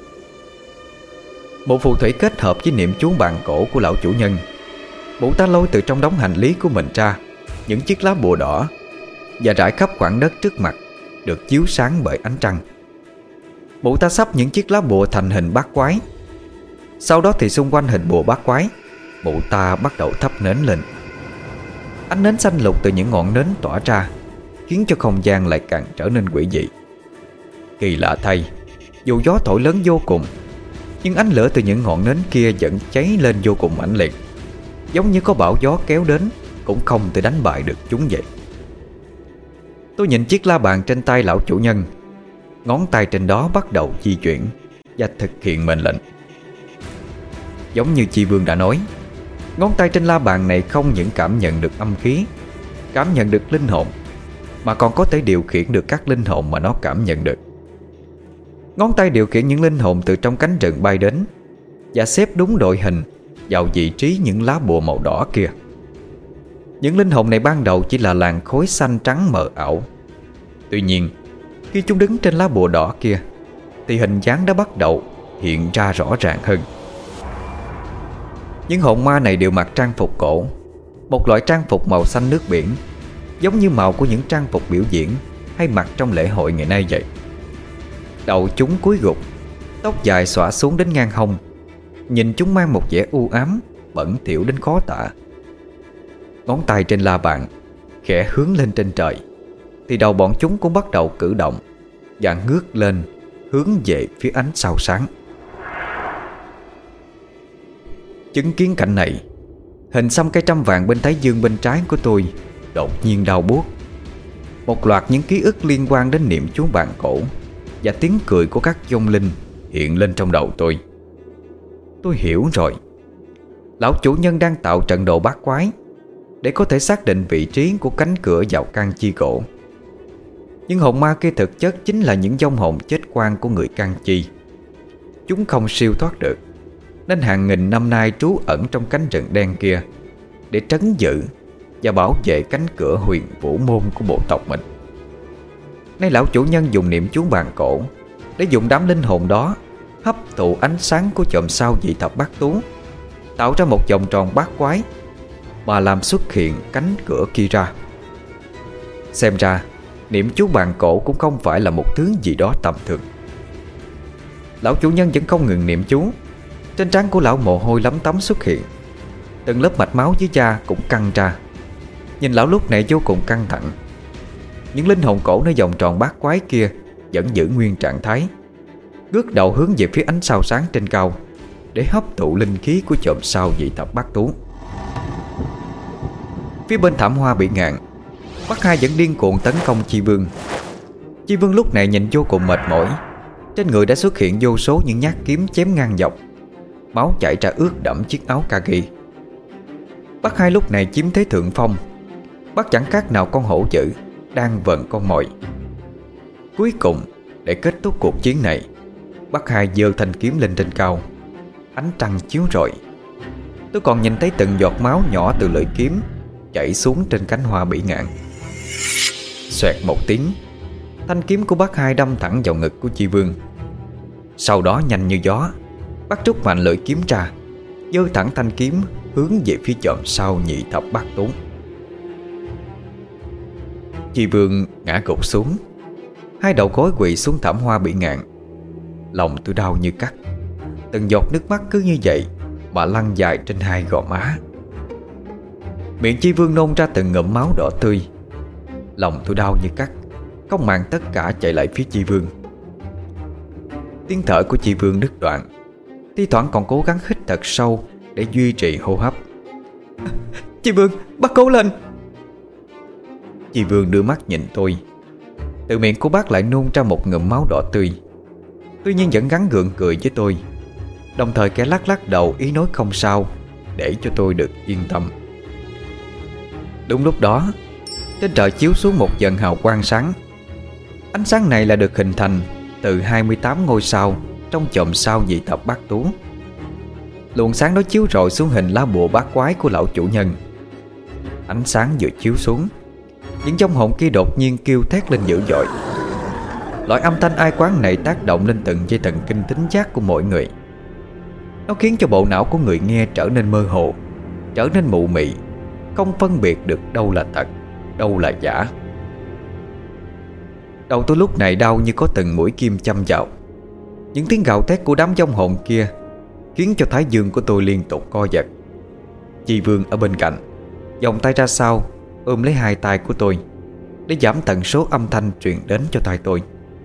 Mụ phù thủy kết hợp với niệm chú bàn cổ của lão chủ nhân. Mụ ta lôi từ trong đống hành lý của mình ra những chiếc lá bùa đỏ và rải khắp khoảng đất trước mặt, được chiếu sáng bởi ánh trăng. Mụ ta sắp những chiếc lá bùa thành hình bát quái. Sau đó thì xung quanh hình bùa bát quái, mụ ta bắt đầu thắp nến lên. Ánh nến xanh lục từ những ngọn nến tỏa ra, khiến cho không gian lại càng trở nên quỷ dị. Kỳ lạ thay, dù gió thổi lớn vô cùng, nhưng ánh lửa từ những ngọn nến kia vẫn cháy lên vô cùng mãnh liệt, giống như có bão gió kéo đến cũng không thể đánh bại được chúng vậy. Tôi nhìn chiếc la bàn trên tay lão chủ nhân. Ngón tay trên đó bắt đầu di chuyển và thực hiện mệnh lệnh. Giống như Chi Vương đã nói, ngón tay trên la bàn này không những cảm nhận được âm khí, cảm nhận được linh hồn, mà còn có thể điều khiển được các linh hồn mà nó cảm nhận được. Ngón tay điều khiển những linh hồn từ trong cánh rừng bay đến và xếp đúng đội hình vào vị trí những lá bùa màu đỏ kia. Những linh hồn này ban đầu chỉ là làn khối xanh trắng mờ ảo. Tuy nhiên, khi chúng đứng trên lá bùa đỏ kia thì hình dáng đã bắt đầu hiện ra rõ ràng hơn. Những hồn ma này đều mặc trang phục cổ, một loại trang phục màu xanh nước biển, giống như màu của những trang phục biểu diễn hay mặc trong lễ hội ngày nay vậy. Đầu chúng cúi gục, tóc dài xõa xuống đến ngang hông. Nhìn chúng mang một vẻ u ám, bẩn thỉu đến khó tả. Ngón tay trên la bàn khẽ hướng lên trên trời, thì đầu bọn chúng cũng bắt đầu cử động và ngước lên hướng về phía ánh sao sáng. Chứng kiến cảnh này, hình xăm cây trăm vàng bên thái dương bên trái của tôi đột nhiên đau buốt. Một loạt những ký ức liên quan đến niệm chú bàn cổ và tiếng cười của các vong linh hiện lên trong đầu tôi. Tôi hiểu rồi. Lão chủ nhân đang tạo trận đồ bát quái để có thể xác định vị trí của cánh cửa vào Can Chi Cổ. Những hồn ma kia thực chất chính là những vong hồn chết oan của người Can Chi. Chúng không siêu thoát được, nên hàng nghìn năm nay trú ẩn trong cánh rừng đen kia để trấn giữ và bảo vệ cánh cửa huyền vũ môn của bộ tộc mình. Nay lão chủ nhân dùng niệm chú bàn cổ để dùng đám linh hồn đó hấp thụ ánh sáng của chòm sao dị thập bát tú, tạo ra một vòng tròn bát quái mà làm xuất hiện cánh cửa kia ra. Xem ra niệm chú bàn cổ cũng không phải là một thứ gì đó tầm thường. Lão chủ nhân vẫn không ngừng niệm chú. Trên trán của lão mồ hôi lấm tấm xuất hiện, từng lớp mạch máu dưới da cũng căng ra. Nhìn lão lúc này vô cùng căng thẳng. Những linh hồn cổ nơi vòng tròn bát quái kia vẫn giữ nguyên trạng thái. ngước đầu hướng về phía ánh sao sáng trên cao để hấp thụ linh khí của chòm sao dị thập bát tú. Phía bên thảm hoa bị ngạn, Bắc Hai vẫn điên cuồng tấn công Chi Vương. Chi Vương lúc này nhìn vô cùng mệt mỏi. Trên người đã xuất hiện vô số những nhát kiếm chém ngang dọc, máu chảy ra ướt đẫm chiếc áo kaki. Bắc Hai lúc này chiếm thế thượng phong, bắt chẳng khác nào con hổ dữ đang vận con mồi. Cuối cùng, để kết thúc cuộc chiến này, Bắc Hai giơ thanh kiếm lên trên cao. Ánh trăng chiếu rọi, tôi còn nhìn thấy từng giọt máu nhỏ từ lưỡi kiếm chảy xuống trên cánh hoa bỉ ngạn. Xoẹt một tiếng, thanh kiếm của Bắc Hai đâm thẳng vào ngực của Chi Vương. Sau đó nhanh như gió, Bắc rút mạnh lưỡi kiếm ra, giơ thẳng thanh kiếm hướng về phía chòm sao nhị thập bát tú. Chi Vương ngã gục xuống, hai đầu gối quỳ xuống thảm hoa bỉ ngạn. Lòng tôi đau như cắt. Từng giọt nước mắt cứ như vậy mà lăn dài trên hai gò má. Miệng Chi Vương nôn ra từng ngụm máu đỏ tươi. Lòng tôi đau như cắt, không màng tất cả chạy lại phía Chi Vương. Tiếng thở của Chi Vương đứt đoạn, thi thoảng còn cố gắng hít thật sâu để duy trì hô hấp. Chi Vương, bác cố lên. Chi Vương đưa mắt nhìn tôi. Từ miệng của bác lại nôn ra một ngụm máu đỏ tươi. Tuy nhiên vẫn gắng gượng cười với tôi, đồng thời kẻ lắc lắc đầu ý nói không sao, để cho tôi được yên tâm. Đúng lúc đó, trên trời chiếu xuống một dần hào quang sáng. Ánh sáng này là được hình thành từ hai mươi tám ngôi sao trong chòm sao dị thập bát tú. Luồng sáng đó chiếu rọi xuống hình lá bùa bát quái của lão chủ nhân. Ánh sáng vừa chiếu xuống, những vong hồn kia đột nhiên kêu thét lên dữ dội. Loại âm thanh ai quán này tác động lên từng dây thần kinh tính giác của mỗi người. Nó khiến cho bộ não của người nghe trở nên mơ hồ, trở nên mụ mị, không phân biệt được đâu là thật, đâu là giả. Đầu tôi lúc này đau như có từng mũi kim châm vào. Những tiếng gào thét của đám vong hồn kia khiến cho thái dương của tôi liên tục co giật. Chi Vương ở bên cạnh vòng tay ra sau, ôm lấy hai tay của tôi để giảm tần số âm thanh truyền đến cho tai tôi.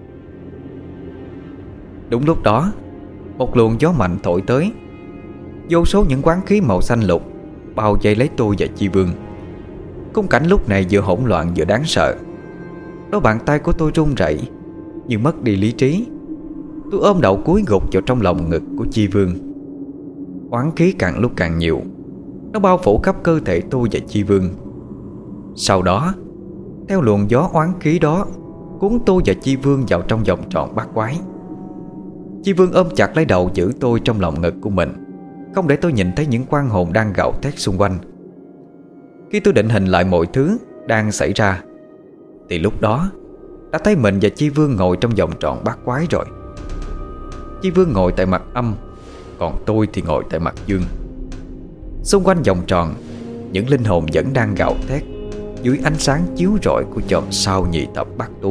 Đúng lúc đó, một luồng gió mạnh thổi tới. Vô số những quán khí màu xanh lục bao vây lấy tôi và Chi Vương. Khung cảnh lúc này vừa hỗn loạn vừa đáng sợ. Đôi bàn tay của tôi run rẩy như mất đi lý trí. Tôi ôm đầu cúi gục vào trong lòng ngực của Chi Vương. Oán khí càng lúc càng nhiều, nó bao phủ khắp cơ thể tôi và Chi Vương. Sau đó, theo luồng gió oán khí đó, cuốn tôi và Chi Vương vào trong vòng tròn bát quái. Chi Vương ôm chặt lấy đầu giữ tôi trong lòng ngực của mình, không để tôi nhìn thấy những quan hồn đang gào thét xung quanh. Khi tôi định hình lại mọi thứ đang xảy ra, thì lúc đó đã thấy mình và Chi Vương ngồi trong vòng tròn bát quái rồi. Chi Vương ngồi tại mặt âm, còn tôi thì ngồi tại mặt dương. Xung quanh vòng tròn, những linh hồn vẫn đang gào thét dưới ánh sáng chiếu rọi của chòm sao nhị thập bát tú.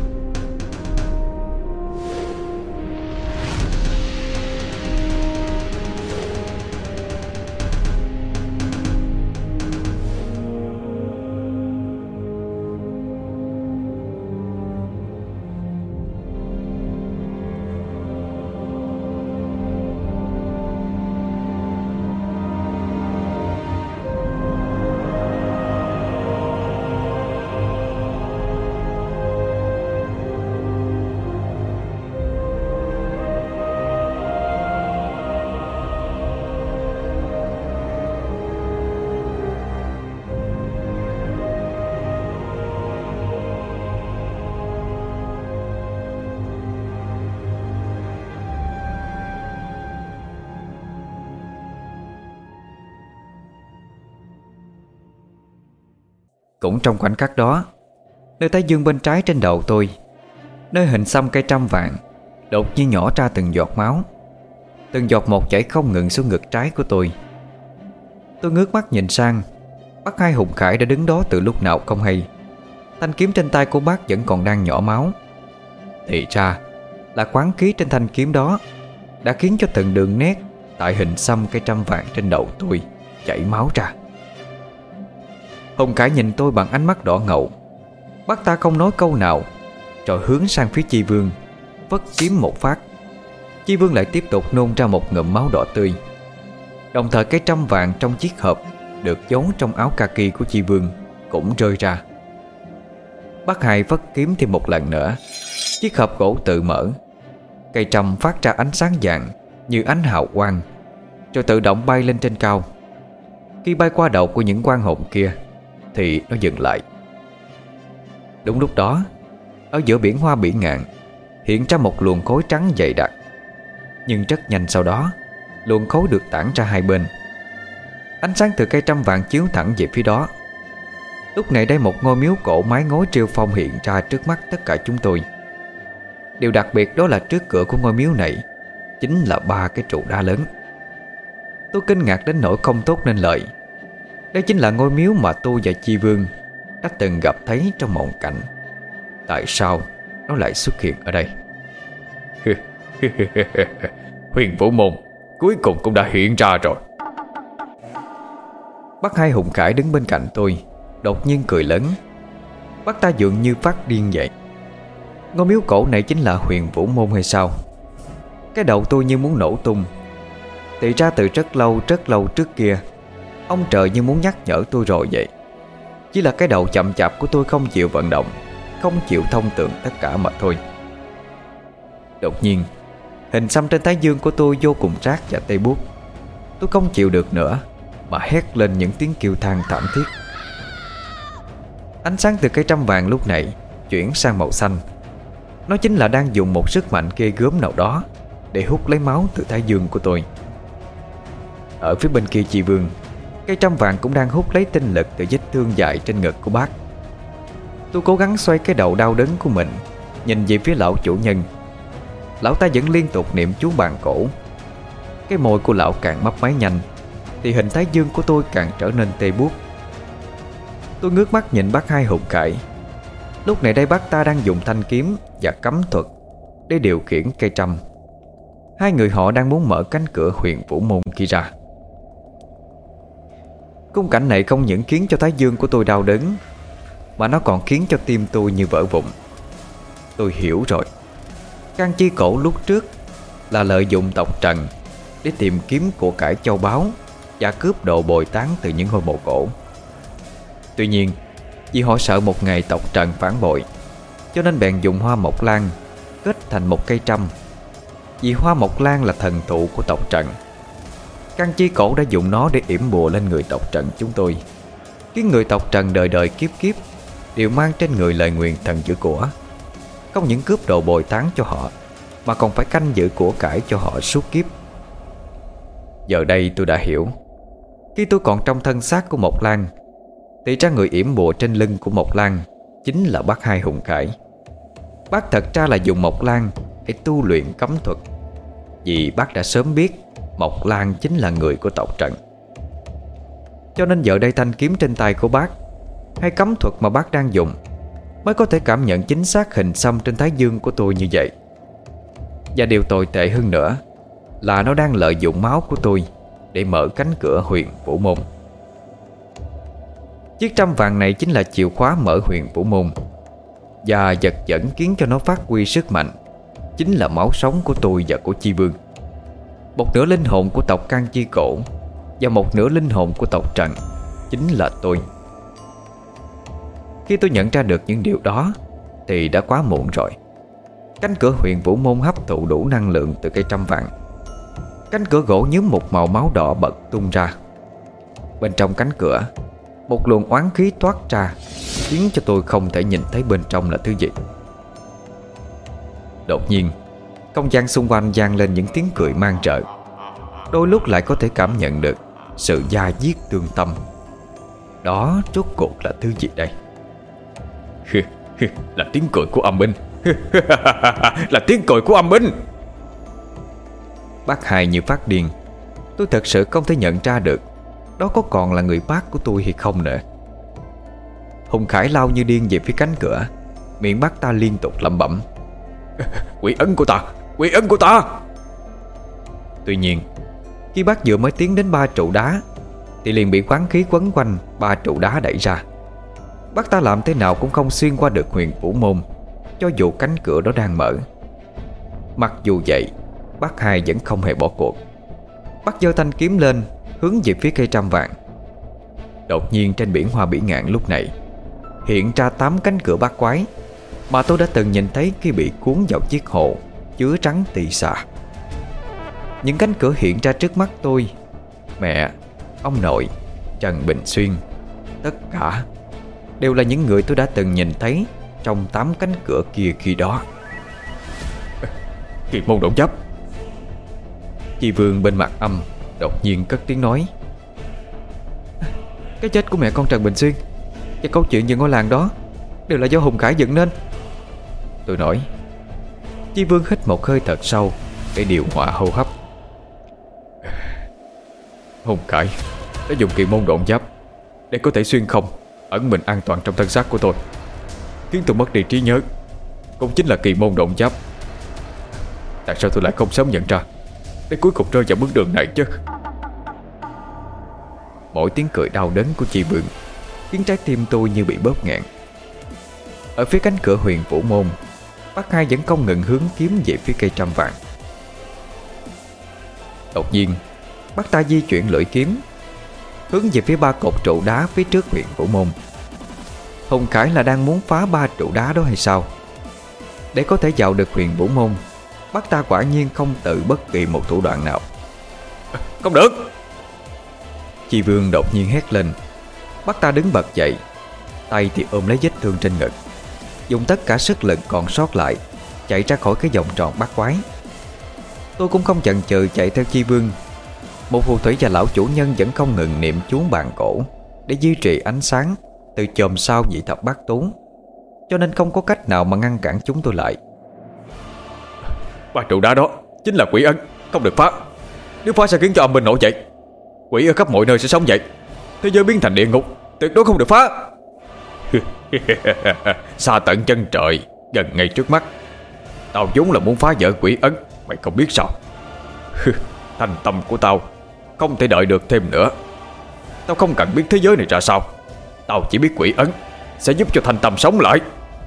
Cũng trong khoảnh khắc đó, nơi thái dương bên trái trên đầu tôi, nơi hình xăm cây trăm vàng, đột nhiên nhỏ ra từng giọt máu. Từng giọt một chảy không ngừng xuống ngực trái của tôi. Tôi ngước mắt nhìn sang, bác Hai Hùng Khải đã đứng đó từ lúc nào không hay. Thanh kiếm trên tay của bác vẫn còn đang nhỏ máu. Thì ra là quán khí trên thanh kiếm đó đã khiến cho từng đường nét tại hình xăm cây trăm vàng trên đầu tôi chảy máu ra. Hùng Khải nhìn tôi bằng ánh mắt đỏ ngầu. Bác ta không nói câu nào, rồi hướng sang phía Chi Vương, vất kiếm một phát, Chi Vương lại tiếp tục nôn ra một ngụm máu đỏ tươi. Đồng thời cái trăm vàng trong chiếc hộp được giấu trong áo kaki của Chi Vương cũng rơi ra. Bác Hai vất kiếm thêm một lần nữa. Chiếc hộp gỗ tự mở. Cây trăm phát ra ánh sáng vàng như ánh hào quang, rồi tự động bay lên trên cao. Khi bay qua đầu của những quan hồn kia thì nó dừng lại. Đúng lúc đó, ở giữa biển hoa bỉ ngạn hiện ra một luồng khói trắng dày đặc. Nhưng rất nhanh sau đó, luồng khói được tản ra hai bên. Ánh sáng từ cây trăm vàng chiếu thẳng về phía đó. Lúc này đây một ngôi miếu cổ mái ngói triêu phong hiện ra trước mắt tất cả chúng tôi. Điều đặc biệt đó là trước cửa của ngôi miếu này chính là ba cái trụ đá lớn. Tôi kinh ngạc đến nỗi không tốt nên lời. Đây chính là ngôi miếu mà tôi và Chi Vương đã từng gặp thấy trong mộng cảnh. Tại sao nó lại xuất hiện ở đây? Huyền Vũ Môn cuối cùng cũng đã hiện ra rồi. Bác Hai Hùng Khải đứng bên cạnh tôi đột nhiên cười lớn. Bác ta dường như phát điên vậy. Ngôi miếu cổ này chính là Huyền Vũ Môn hay sao? Cái đầu tôi như muốn nổ tung. Thì ra từ rất lâu rất lâu trước kia, ông trời như muốn nhắc nhở tôi rồi vậy. Chỉ là cái đầu chậm chạp của tôi không chịu vận động, không chịu thông tượng tất cả mà thôi. Đột nhiên, hình xăm trên thái dương của tôi vô cùng rát và tê buốt. Tôi không chịu được nữa mà hét lên những tiếng kêu than thảm thiết. Ánh sáng từ cây trăm vàng lúc này chuyển sang màu xanh. Nó chính là đang dùng một sức mạnh ghê gớm nào đó để hút lấy máu từ thái dương của tôi. Ở phía bên kia Chi Vương, cây trăm vàng cũng đang hút lấy tinh lực từ vết thương dài trên ngực của bác. Tôi cố gắng xoay cái đầu đau đớn của mình, nhìn về phía lão chủ nhân. Lão ta vẫn liên tục niệm chú bàn cổ. Cái môi của lão càng mấp máy nhanh thì hình thái dương của tôi càng trở nên tê buốt. Tôi ngước mắt nhìn bác Hai Hùng Khải. Lúc này đây bác ta đang dùng thanh kiếm và cấm thuật để điều khiển cây trăm. Hai người họ đang muốn mở cánh cửa Huyền Vũ Môn kia ra. Khung cảnh này không những khiến cho thái dương của tôi đau đớn, mà nó còn khiến cho tim tôi như vỡ vụn. Tôi hiểu rồi. Can Chi Cổ lúc trước là lợi dụng tộc Trần để tìm kiếm của cải châu báu và cướp đồ bồi tán từ những ngôi mộ cổ. Tuy nhiên, vì họ sợ một ngày tộc Trần phản bội, cho nên bèn dùng hoa mộc lan kết thành một cây trăm. Vì hoa mộc lan là thần thụ của tộc Trần, Can Chi Cổ đã dùng nó để yểm bùa lên người tộc Trần chúng tôi, khiến người tộc Trần đời đời kiếp kiếp đều mang trên người lời nguyền thần giữ của. Không những cướp đồ bồi tán cho họ, mà còn phải canh giữ của cải cho họ suốt kiếp. Giờ đây tôi đã hiểu. Khi tôi còn trong thân xác của Mộc Lan, thì ra người yểm bùa trên lưng của Mộc Lan chính là bác Hai Hùng Khải. Bác thật ra là dùng Mộc Lan để tu luyện cấm thuật, vì bác đã sớm biết Mộc Lan chính là người của tộc Trần. Cho nên giờ đây thanh kiếm trên tay của bác hay cấm thuật mà bác đang dùng mới có thể cảm nhận chính xác hình xăm trên thái dương của tôi như vậy. Và điều tồi tệ hơn nữa là nó đang lợi dụng máu của tôi để mở cánh cửa Huyền Vũ Môn. Chiếc trăm vàng này chính là chìa khóa mở Huyền Vũ Môn, và vật dẫn khiến cho nó phát huy sức mạnh chính là máu sống của tôi và của Chi Vương. Một nửa linh hồn của tộc Can Chi Cổ và một nửa linh hồn của tộc Trần chính là tôi. Khi tôi nhận ra được những điều đó thì đã quá muộn rồi. Cánh cửa Huyền Vũ Môn hấp thụ đủ năng lượng từ cây trăm vàng. Cánh cửa gỗ nhuốm một màu máu đỏ bật tung ra. Bên trong cánh cửa, một luồng oán khí toát ra, khiến cho tôi không thể nhìn thấy bên trong là thứ gì. Đột nhiên, không gian xung quanh vang lên những tiếng cười mang rợ. Đôi lúc lại có thể cảm nhận được sự da diết tương tâm. Đó rốt cuộc là thứ gì đây? Là tiếng cười của âm binh. Là tiếng cười của âm binh. Bác Hai như phát điên. Tôi thật sự không thể nhận ra được đó có còn là người bác của tôi hay không nữa. Hùng Khải lao như điên về phía cánh cửa, miệng bác ta liên tục lẩm bẩm: Quỷ ấn của ta, quỷ ấn của ta. Tuy nhiên, khi bác vừa mới tiến đến ba trụ đá thì liền bị oán khí quấn quanh ba trụ đá đẩy ra. Bác ta làm thế nào cũng không xuyên qua được Huyền Vũ Môn, cho dù cánh cửa đó đang mở. Mặc dù vậy, bác hai vẫn không hề bỏ cuộc. Bác giơ thanh kiếm lên, hướng về phía cây trăm vàng. Đột nhiên trên biển Hoa Bỉ Ngạn lúc này hiện ra tám cánh cửa bát quái mà tôi đã từng nhìn thấy khi bị cuốn vào chiếc hồ chứa trắng tỳ xà. Những cánh cửa hiện ra trước mắt tôi, mẹ, ông nội, Trần Bình Xuyên, tất cả đều là những người tôi đã từng nhìn thấy trong tám cánh cửa kia khi đó. Kỳ môn động chấp. Chi Vương bên mặt âm đột nhiên cất tiếng nói: cái chết của mẹ con Trần Bình Xuyên và câu chuyện về ngôi làng đó đều là do Hùng Khải dựng nên. Tôi nói. Chi Vương hít một hơi thật sâu để điều hòa hô hấp. Hùng Khải đã dùng kỳ môn độn giáp để có thể xuyên không, ẩn mình an toàn trong thân xác của tôi, khiến tôi mất đi trí nhớ. Cũng chính là kỳ môn độn giáp. Tại sao tôi lại không sớm nhận ra, để cuối cùng rơi vào bước đường này chứ? Mỗi tiếng cười đau đớn của Chi Vương khiến trái tim tôi như bị bóp nghẹn. Ở phía cánh cửa Huyền Vũ Môn, bác hai vẫn không ngừng hướng kiếm về phía cây trăm vàng. Đột nhiên bác ta di chuyển lưỡi kiếm hướng về phía ba cột trụ đá phía trước Huyền Vũ Môn. Hùng Khải là đang muốn phá ba trụ đá đó hay sao? Để có thể vào được Huyền Vũ Môn, bác ta quả nhiên không tự bất kỳ một thủ đoạn nào. Không được! Chi Vương đột nhiên hét lên. Bác ta đứng bật dậy, tay thì ôm lấy vết thương trên ngực, dùng tất cả sức lực còn sót lại chạy ra khỏi cái vòng tròn bát quái. Tôi cũng không chần chừ chạy theo Chi Vương. Một phù thủy và lão chủ nhân vẫn không ngừng niệm chú bàn cổ để duy trì ánh sáng từ chòm sao vị thập bát tú, cho nên không có cách nào mà ngăn cản chúng tôi lại. Ba trụ đá đó chính là quỷ ấn, không được phá. Nếu phá sẽ khiến cho âm binh nổi dậy, quỷ ở khắp mọi nơi sẽ sống dậy, thế giới biến thành địa ngục, tuyệt đối không được phá. Xa tận chân trời, gần ngay trước mắt. Tao vốn là muốn phá vỡ quỷ ấn, mày không biết sao? Thành tâm của tao không thể đợi được thêm nữa. Tao không cần biết thế giới này ra sao, tao chỉ biết quỷ ấn sẽ giúp cho thành tâm sống lại.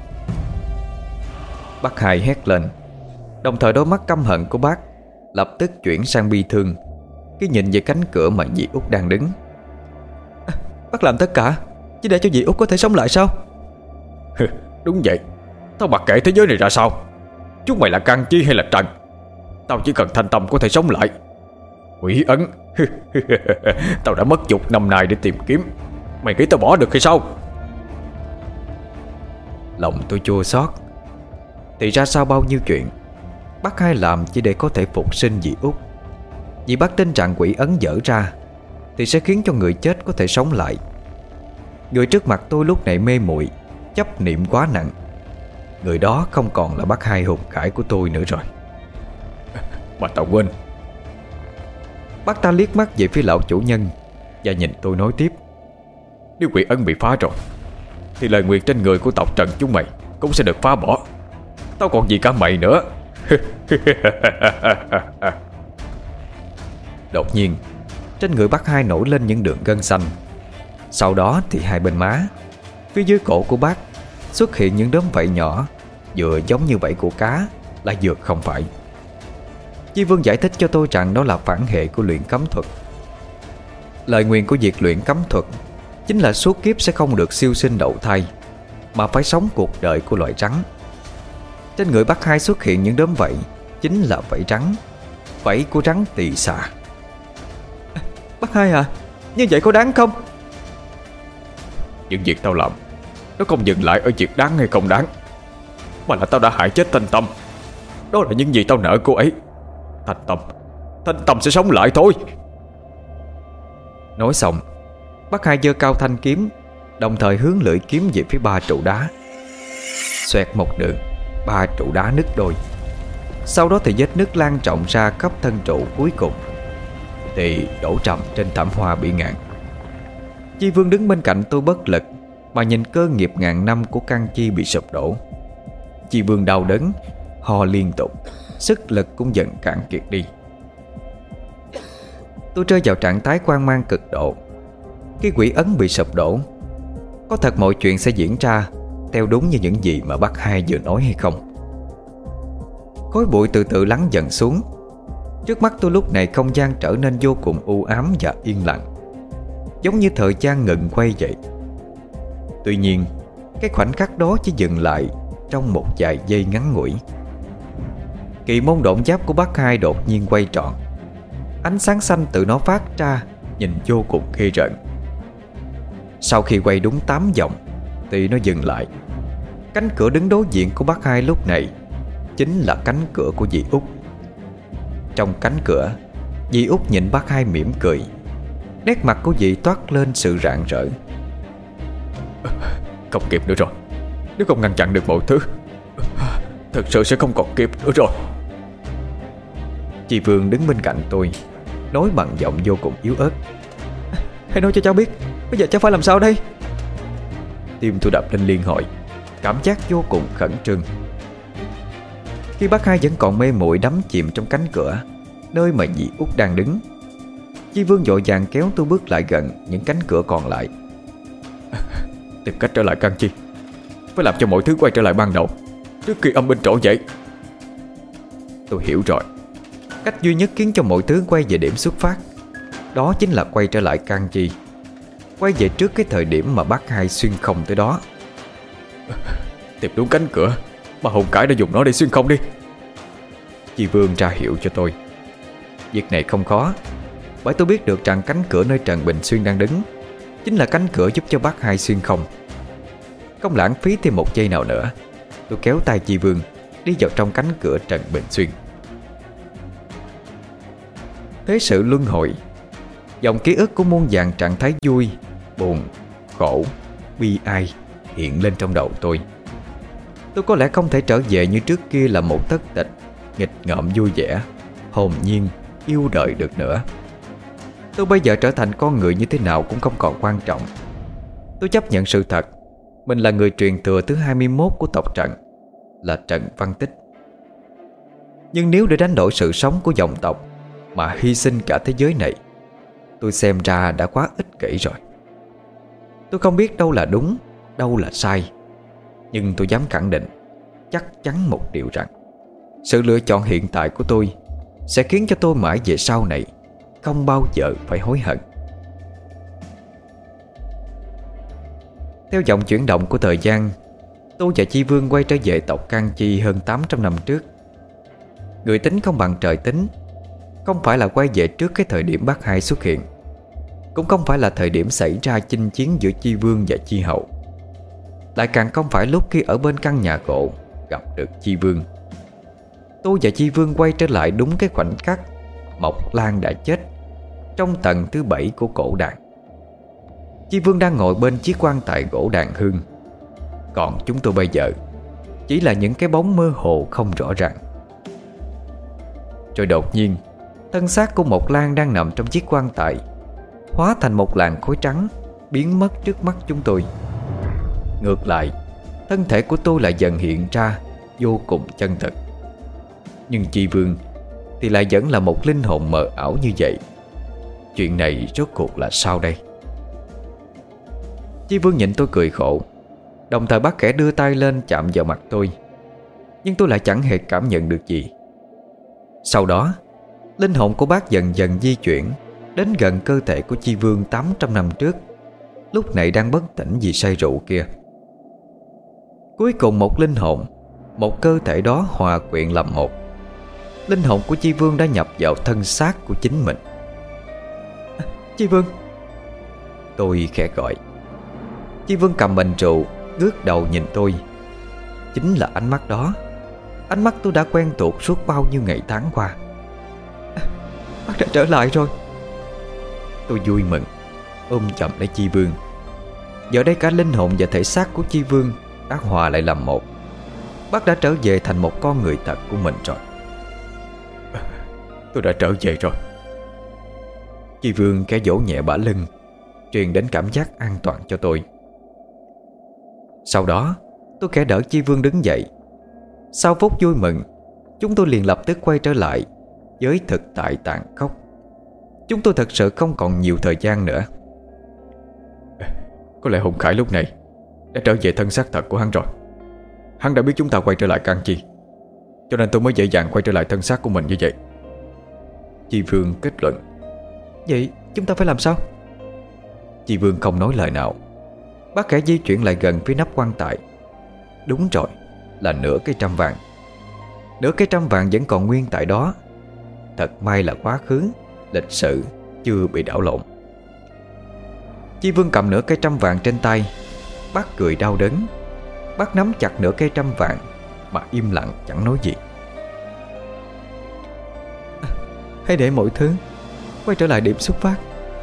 Bác hai hét lên, đồng thời đôi mắt căm hận của bác lập tức chuyển sang bi thương khi nhìn về cánh cửa mà dì Út đang đứng. À, bác làm tất cả chỉ để cho dì Út có thể sống lại sao? Đúng vậy. Tao mặc kệ thế giới này ra sao, chúng mày là Can Chi hay là Trần, tao chỉ cần thanh tâm có thể sống lại. Quỷ ấn tao đã mất chục năm nay để tìm kiếm, mày nghĩ tao bỏ được hay sao? Lòng tôi chua xót. Thì ra sau bao nhiêu chuyện, bác hai làm chỉ để có thể phục sinh dì Út. Vì bác tin rằng quỷ ấn dở ra thì sẽ khiến cho người chết có thể sống lại. Người trước mặt tôi lúc này mê muội, chấp niệm quá nặng. Người đó không còn là bác hai Hùng Khải của tôi nữa rồi. Mà tao quên. Bác ta liếc mắt về phía lão chủ nhân và nhìn tôi nói tiếp. Nếu quỷ ấn bị phá rồi thì lời nguyện trên người của tộc Trần chúng mày cũng sẽ được phá bỏ. Tao còn gì cả mày nữa. Đột nhiên trên người bác hai nổi lên những đường gân xanh. Sau đó thì hai bên má, phía dưới cổ của bác xuất hiện những đốm vảy nhỏ, vừa giống như vảy của cá, lại vừa không phải. Chi Vương giải thích cho tôi rằng đó là phản hệ của luyện cấm thuật. Lời nguyền của việc luyện cấm thuật chính là suốt kiếp sẽ không được siêu sinh đậu thai, mà phải sống cuộc đời của loài rắn. Trên người bác hai xuất hiện những đốm vảy, chính là vảy rắn, vảy của rắn tỳ xà. À, bác hai à, như vậy có đáng không? Những việc tao làm nó không dừng lại ở việc đáng hay không đáng, mà là tao đã hại chết Thanh Tâm. Đó là những gì tao nợ cô ấy. Thanh Tâm Thanh Tâm sẽ sống lại thôi. Nói xong, bác hai giơ cao thanh kiếm, đồng thời hướng lưỡi kiếm về phía ba trụ đá. Xoẹt một đường, ba trụ đá nứt đôi. Sau đó thì vết nứt lan rộng ra khắp thân trụ cuối cùng thì đổ trầm trên thảm hoa Bỉ Ngạn. Chi Vương đứng bên cạnh tôi bất lực mà nhìn cơ nghiệp ngàn năm của Can Chi bị sụp đổ. Chi Vương đau đớn, ho liên tục, sức lực cũng dần cạn kiệt đi. Tôi rơi vào trạng thái hoang mang cực độ. Khi quỷ ấn bị sụp đổ, có thật mọi chuyện sẽ diễn ra theo đúng như những gì mà bác hai vừa nói hay không? Khói bụi từ từ lắng dần xuống, Trước mắt tôi lúc này không gian trở nên vô cùng u ám và yên lặng, giống như thời gian ngừng quay vậy. Tuy nhiên, cái khoảnh khắc đó chỉ dừng lại trong một vài giây ngắn ngủi. Kỳ môn độn giáp của bác Hai đột nhiên quay trọn. Ánh sáng xanh từ nó phát ra, nhìn vô cùng ghê rợn. Sau khi quay đúng tám vòng thì nó dừng lại. Cánh cửa đứng đối diện của bác Hai lúc này chính là cánh cửa của dì Út. Trong cánh cửa, dì Út nhìn bác Hai mỉm cười. Nét mặt của dì toát lên sự rạng rỡ. Không kịp nữa rồi. Nếu không ngăn chặn được mọi thứ, thật sự sẽ không còn kịp nữa rồi. Chị Vương đứng bên cạnh tôi, nói bằng giọng vô cùng yếu ớt. Hãy nói cho cháu biết, bây giờ cháu phải làm sao đây? Tim tôi đập lên liên hồi, cảm giác vô cùng khẩn trương. Khi bác Hai vẫn còn mê muội đắm chìm trong cánh cửa, nơi mà dì Út đang đứng, Chi Vương vội vàng kéo tôi bước lại gần những cánh cửa còn lại. Tìm cách trở lại Can Chi, phải làm cho mọi thứ quay trở lại ban đầu trước khi âm binh trỗi dậy. Tôi hiểu rồi. Cách duy nhất khiến cho mọi thứ quay về điểm xuất phát, đó chính là quay trở lại Can Chi, quay về trước cái thời điểm mà bác Hai xuyên không tới đó. Tìm đúng cánh cửa mà Hùng Cải đã dùng nó để xuyên không đi. Chi Vương ra hiệu cho tôi. Việc này không khó, bởi tôi biết được rằng cánh cửa nơi Trần Bình Xuyên đang đứng chính là cánh cửa giúp cho bác Hai xuyên không. Không lãng phí thêm một giây nào nữa, tôi kéo tay Chi Vương đi vào trong cánh cửa Trần Bình Xuyên. Thế sự luân hồi, dòng ký ức của muôn vàn trạng thái vui, buồn, khổ, bi ai hiện lên trong đầu tôi. Tôi có lẽ không thể trở về như trước kia là một thất tịch, nghịch ngợm vui vẻ, hồn nhiên, yêu đời được nữa. Tôi bây giờ trở thành con người như thế nào cũng không còn quan trọng. Tôi chấp nhận sự thật, mình là người truyền thừa thứ hai mươi mốt của tộc Trần, là Trần Văn Tích. Nhưng nếu để đánh đổi sự sống của dòng tộc mà hy sinh cả thế giới này, tôi xem ra đã quá ích kỷ rồi. Tôi không biết đâu là đúng, đâu là sai, nhưng tôi dám khẳng định, chắc chắn một điều rằng sự lựa chọn hiện tại của tôi sẽ khiến cho tôi mãi về sau này không bao giờ phải hối hận. Theo dòng chuyển động của thời gian, tôi và Chi Vương quay trở về tộc Can Chi hơn tám trăm năm trước. Người tính không bằng trời tính, không phải là quay về trước cái thời điểm bác Hai xuất hiện, cũng không phải là thời điểm xảy ra chinh chiến giữa Chi Vương và Chi Hậu, lại càng không phải lúc khi ở bên căn nhà gỗ gặp được Chi Vương. Tôi và Chi Vương quay trở lại đúng cái khoảnh khắc Mộc Lan đã chết trong tầng thứ bảy của cổ đàn. Chi Vương đang ngồi bên chiếc quan tài gỗ đàn hương, còn chúng tôi bây giờ chỉ là những cái bóng mơ hồ không rõ ràng. Rồi đột nhiên, thân xác của Mộc Lan đang nằm trong chiếc quan tài hóa thành một làn khói trắng, biến mất trước mắt chúng tôi. Ngược lại, thân thể của tôi lại dần hiện ra vô cùng chân thực. Nhưng Chi Vương thì lại vẫn là một linh hồn mờ ảo như vậy. Chuyện này rốt cuộc là sao đây? Chi Vương nhìn tôi cười khổ, đồng thời bắt khẽ đưa tay lên chạm vào mặt tôi. Nhưng tôi lại chẳng hề cảm nhận được gì. Sau đó, linh hồn của bác dần dần di chuyển đến gần cơ thể của Chi Vương tám trăm năm trước, lúc này đang bất tỉnh vì say rượu kia. Cuối cùng một linh hồn, một cơ thể đó hòa quyện làm một. Linh hồn của Chi Vương đã nhập vào thân xác của chính mình. à, Chi Vương! Tôi khẽ gọi. Chi Vương cầm bình rượu, ngước đầu nhìn tôi. Chính là ánh mắt đó, ánh mắt tôi đã quen thuộc suốt bao nhiêu ngày tháng qua. à, Bác đã trở lại rồi. Tôi vui mừng, ôm chầm lấy Chi Vương. Giờ đây cả linh hồn và thể xác của Chi Vương đã hòa lại làm một. Bác đã trở về thành một con người thật của mình rồi. Tôi đã trở về rồi. Chi Vương khẽ vỗ nhẹ bả lưng, truyền đến cảm giác an toàn cho tôi. Sau đó tôi khẽ đỡ Chi Vương đứng dậy. Sau phút vui mừng, chúng tôi liền lập tức quay trở lại với thực tại tàn khốc. Chúng tôi thật sự không còn nhiều thời gian nữa. Có lẽ Hùng Khải lúc này đã trở về thân xác thật của hắn rồi. Hắn đã biết chúng ta quay trở lại Can Chi, cho nên tôi mới dễ dàng quay trở lại thân xác của mình như vậy. Chi Vương kết luận. Vậy chúng ta phải làm sao? Chi Vương không nói lời nào. Bác khẽ di chuyển lại gần phía nắp quan tài. Đúng rồi, là nửa cái trăm vàng. Nửa cái trăm vàng vẫn còn nguyên tại đó. Thật may là quá khứ, lịch sử chưa bị đảo lộn. Chi Vương cầm nửa cây trăm vàng trên tay. Bác cười đau đớn. Bác nắm chặt nửa cây trăm vàng mà im lặng chẳng nói gì. à, Hãy để mọi thứ quay trở lại điểm xuất phát.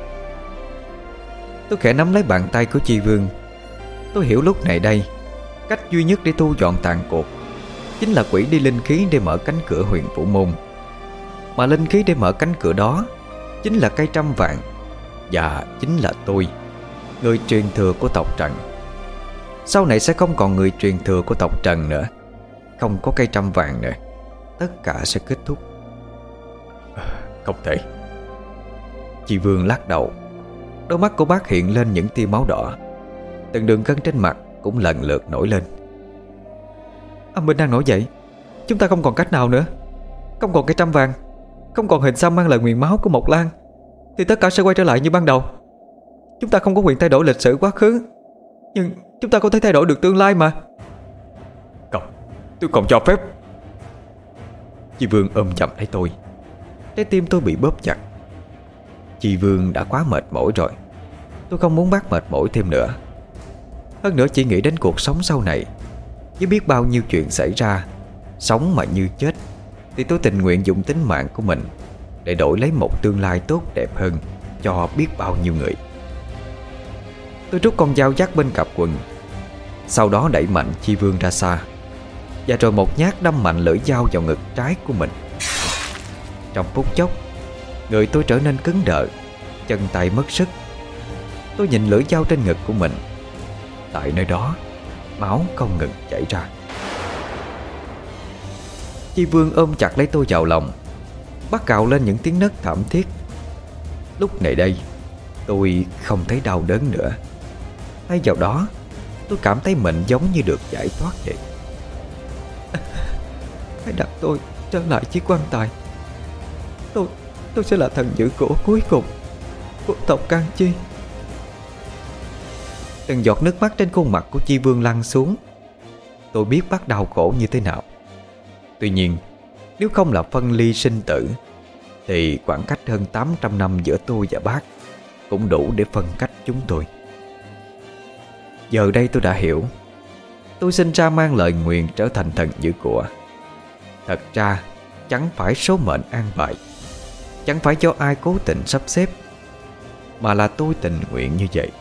Tôi khẽ nắm lấy bàn tay của Chi Vương. Tôi hiểu lúc này đây, cách duy nhất để thu dọn tàn cuộc chính là quỷ đi linh khí để mở cánh cửa Huyền Vũ Môn. Mà linh khí để mở cánh cửa đó chính là cây trăm vàng. Và chính là tôi, người truyền thừa của tộc Trần. Sau này sẽ không còn người truyền thừa của tộc Trần nữa. Không có cây trăm vàng nữa, tất cả sẽ kết thúc. Không thể. Chi Vương lắc đầu. Đôi mắt của bác hiện lên những tia máu đỏ. Từng đường gân trên mặt cũng lần lượt nổi lên. Âm binh đang nổi dậy. Chúng ta không còn cách nào nữa. Không còn cây trăm vàng, không còn hình xăm mang lời nguyền máu của Mộc Lan, thì tất cả sẽ quay trở lại như ban đầu. Chúng ta không có quyền thay đổi lịch sử quá khứ, nhưng chúng ta có thể thay đổi được tương lai mà. Không, tôi không cho phép. Chi Vương ôm chầm lấy tôi. Trái tim tôi bị bóp chặt. Chi Vương đã quá mệt mỏi rồi. Tôi không muốn bác mệt mỏi thêm nữa. Hơn nữa chỉ nghĩ đến cuộc sống sau này, với biết bao nhiêu chuyện xảy ra. Sống mà như chết thì tôi tình nguyện dùng tính mạng của mình để đổi lấy một tương lai tốt đẹp hơn cho biết bao nhiêu người. Tôi rút con dao dắt bên cặp quần. Sau đó đẩy mạnh Chi Vương ra xa, và rồi một nhát đâm mạnh lưỡi dao vào ngực trái của mình. Trong phút chốc, người tôi trở nên cứng đờ, chân tay mất sức. Tôi nhìn lưỡi dao trên ngực của mình. Tại nơi đó, máu không ngừng chảy ra. Chi Vương ôm chặt lấy tôi vào lòng. Bắt cào lên những tiếng nấc thảm thiết. Lúc này đây, tôi không thấy đau đớn nữa. Thay vào đó, tôi cảm thấy mình giống như được giải thoát vậy. Hãy đặt tôi trở lại chiếc quan tài. Tôi Tôi sẽ là thần giữ cổ cuối cùng của tộc Can Chi. Từng giọt nước mắt trên khuôn mặt của Chi Vương lăn xuống. Tôi biết bác đau khổ như thế nào. Tuy nhiên, nếu không là phân ly sinh tử, thì khoảng cách hơn tám trăm năm giữa tôi và bác cũng đủ để phân cách chúng tôi. Giờ đây tôi đã hiểu. Tôi sinh ra mang lời nguyền trở thành thần giữ của. Thật ra chẳng phải số mệnh an bài, chẳng phải do ai cố tình sắp xếp, mà là tôi tình nguyện như vậy.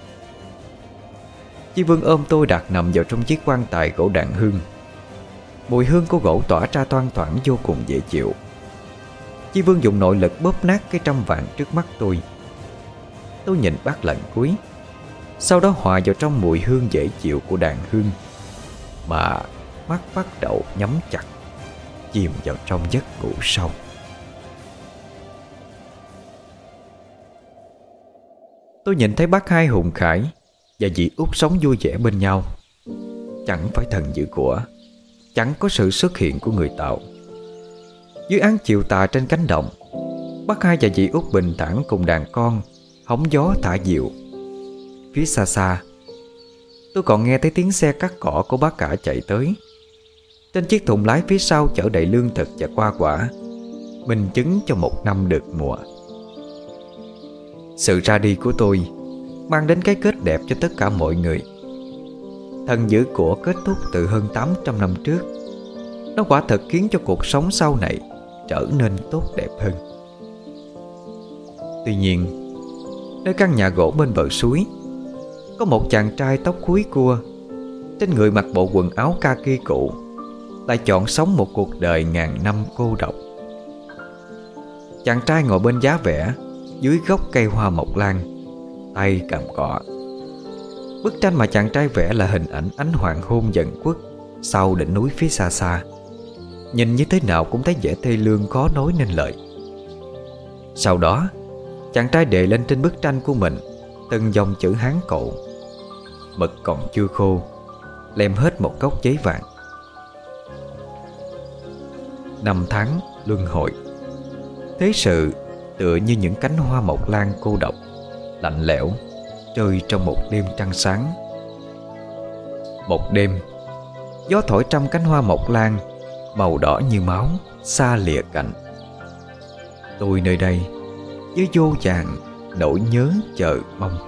Chi Vương ôm tôi đặt nằm vào trong chiếc quan tài gỗ đàn hương. Mùi hương của gỗ tỏa ra toan thoảng vô cùng dễ chịu. Chi Vương dùng nội lực bóp nát cái trăm vàng trước mắt tôi. Tôi nhìn bác lần cuối, sau đó hòa vào trong mùi hương dễ chịu của đàn hương, mà mắt bắt đầu nhắm chặt, chìm vào trong giấc ngủ sâu. Tôi nhìn thấy bác Hai Hùng Khải và dì Út sống vui vẻ bên nhau. Chẳng phải thần giữ của, chẳng có sự xuất hiện của người tạo. Dưới áng chiều tà trên cánh đồng, bác Hai và dì Út bình thản cùng đàn con hóng gió thả diều. Phía xa xa, tôi còn nghe thấy tiếng xe cắt cỏ của bác cả chạy tới. Trên chiếc thùng lái phía sau chở đầy lương thực và hoa quả, minh chứng cho một năm được mùa. Sự ra đi của tôi mang đến cái kết đẹp cho tất cả mọi người. Thần giữ của kết thúc từ hơn tám trăm năm trước. Nó quả thật khiến cho cuộc sống sau này trở nên tốt đẹp hơn. Tuy nhiên, nơi căn nhà gỗ bên bờ suối, có một chàng trai tóc húi cua, trên người mặc bộ quần áo kaki cũ, lại chọn sống một cuộc đời ngàn năm cô độc. Chàng trai ngồi bên giá vẽ dưới gốc cây hoa mộc lan, tay cầm cọ. Bức tranh mà chàng trai vẽ là hình ảnh ánh hoàng hôn dần khuất sau đỉnh núi phía xa xa. Nhìn như thế nào cũng thấy vẻ thê lương khó nói nên lời. Sau đó, chàng trai đề lên trên bức tranh của mình từng dòng chữ Hán cổ. Mực còn chưa khô, lem hết một góc giấy vàng. Năm tháng luân hồi. Thế sự tựa như những cánh hoa mộc lan cô độc, lạnh lẽo, rơi trong một đêm trăng sáng. Một đêm, gió thổi trăm cánh hoa mộc lan màu đỏ như máu xa lìa cành. Tôi nơi đây với vô vàn nỗi nhớ chờ mong.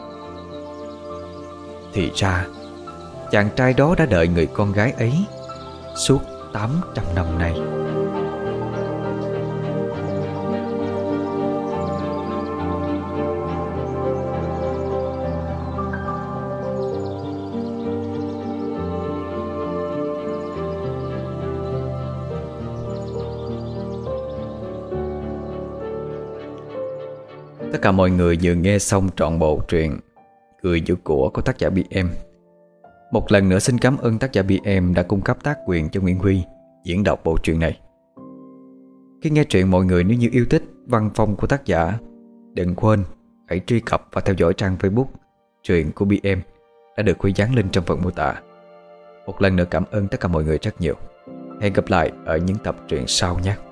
Thì ra chàng trai đó đã đợi người con gái ấy suốt tám trăm năm nay. Tất cả mọi người vừa nghe xong trọn bộ truyện Người giữ của của tác giả bê em. Một lần nữa xin cảm ơn tác giả bê em đã cung cấp tác quyền cho Nguyễn Huy diễn đọc bộ truyện này. Khi nghe truyện, mọi người nếu như yêu thích văn phong của tác giả, đừng quên hãy truy cập và theo dõi trang Facebook truyện của bê em đã được Huy dán link trong phần mô tả. Một lần nữa cảm ơn tất cả mọi người rất nhiều. Hẹn gặp lại ở những tập truyện sau nhé.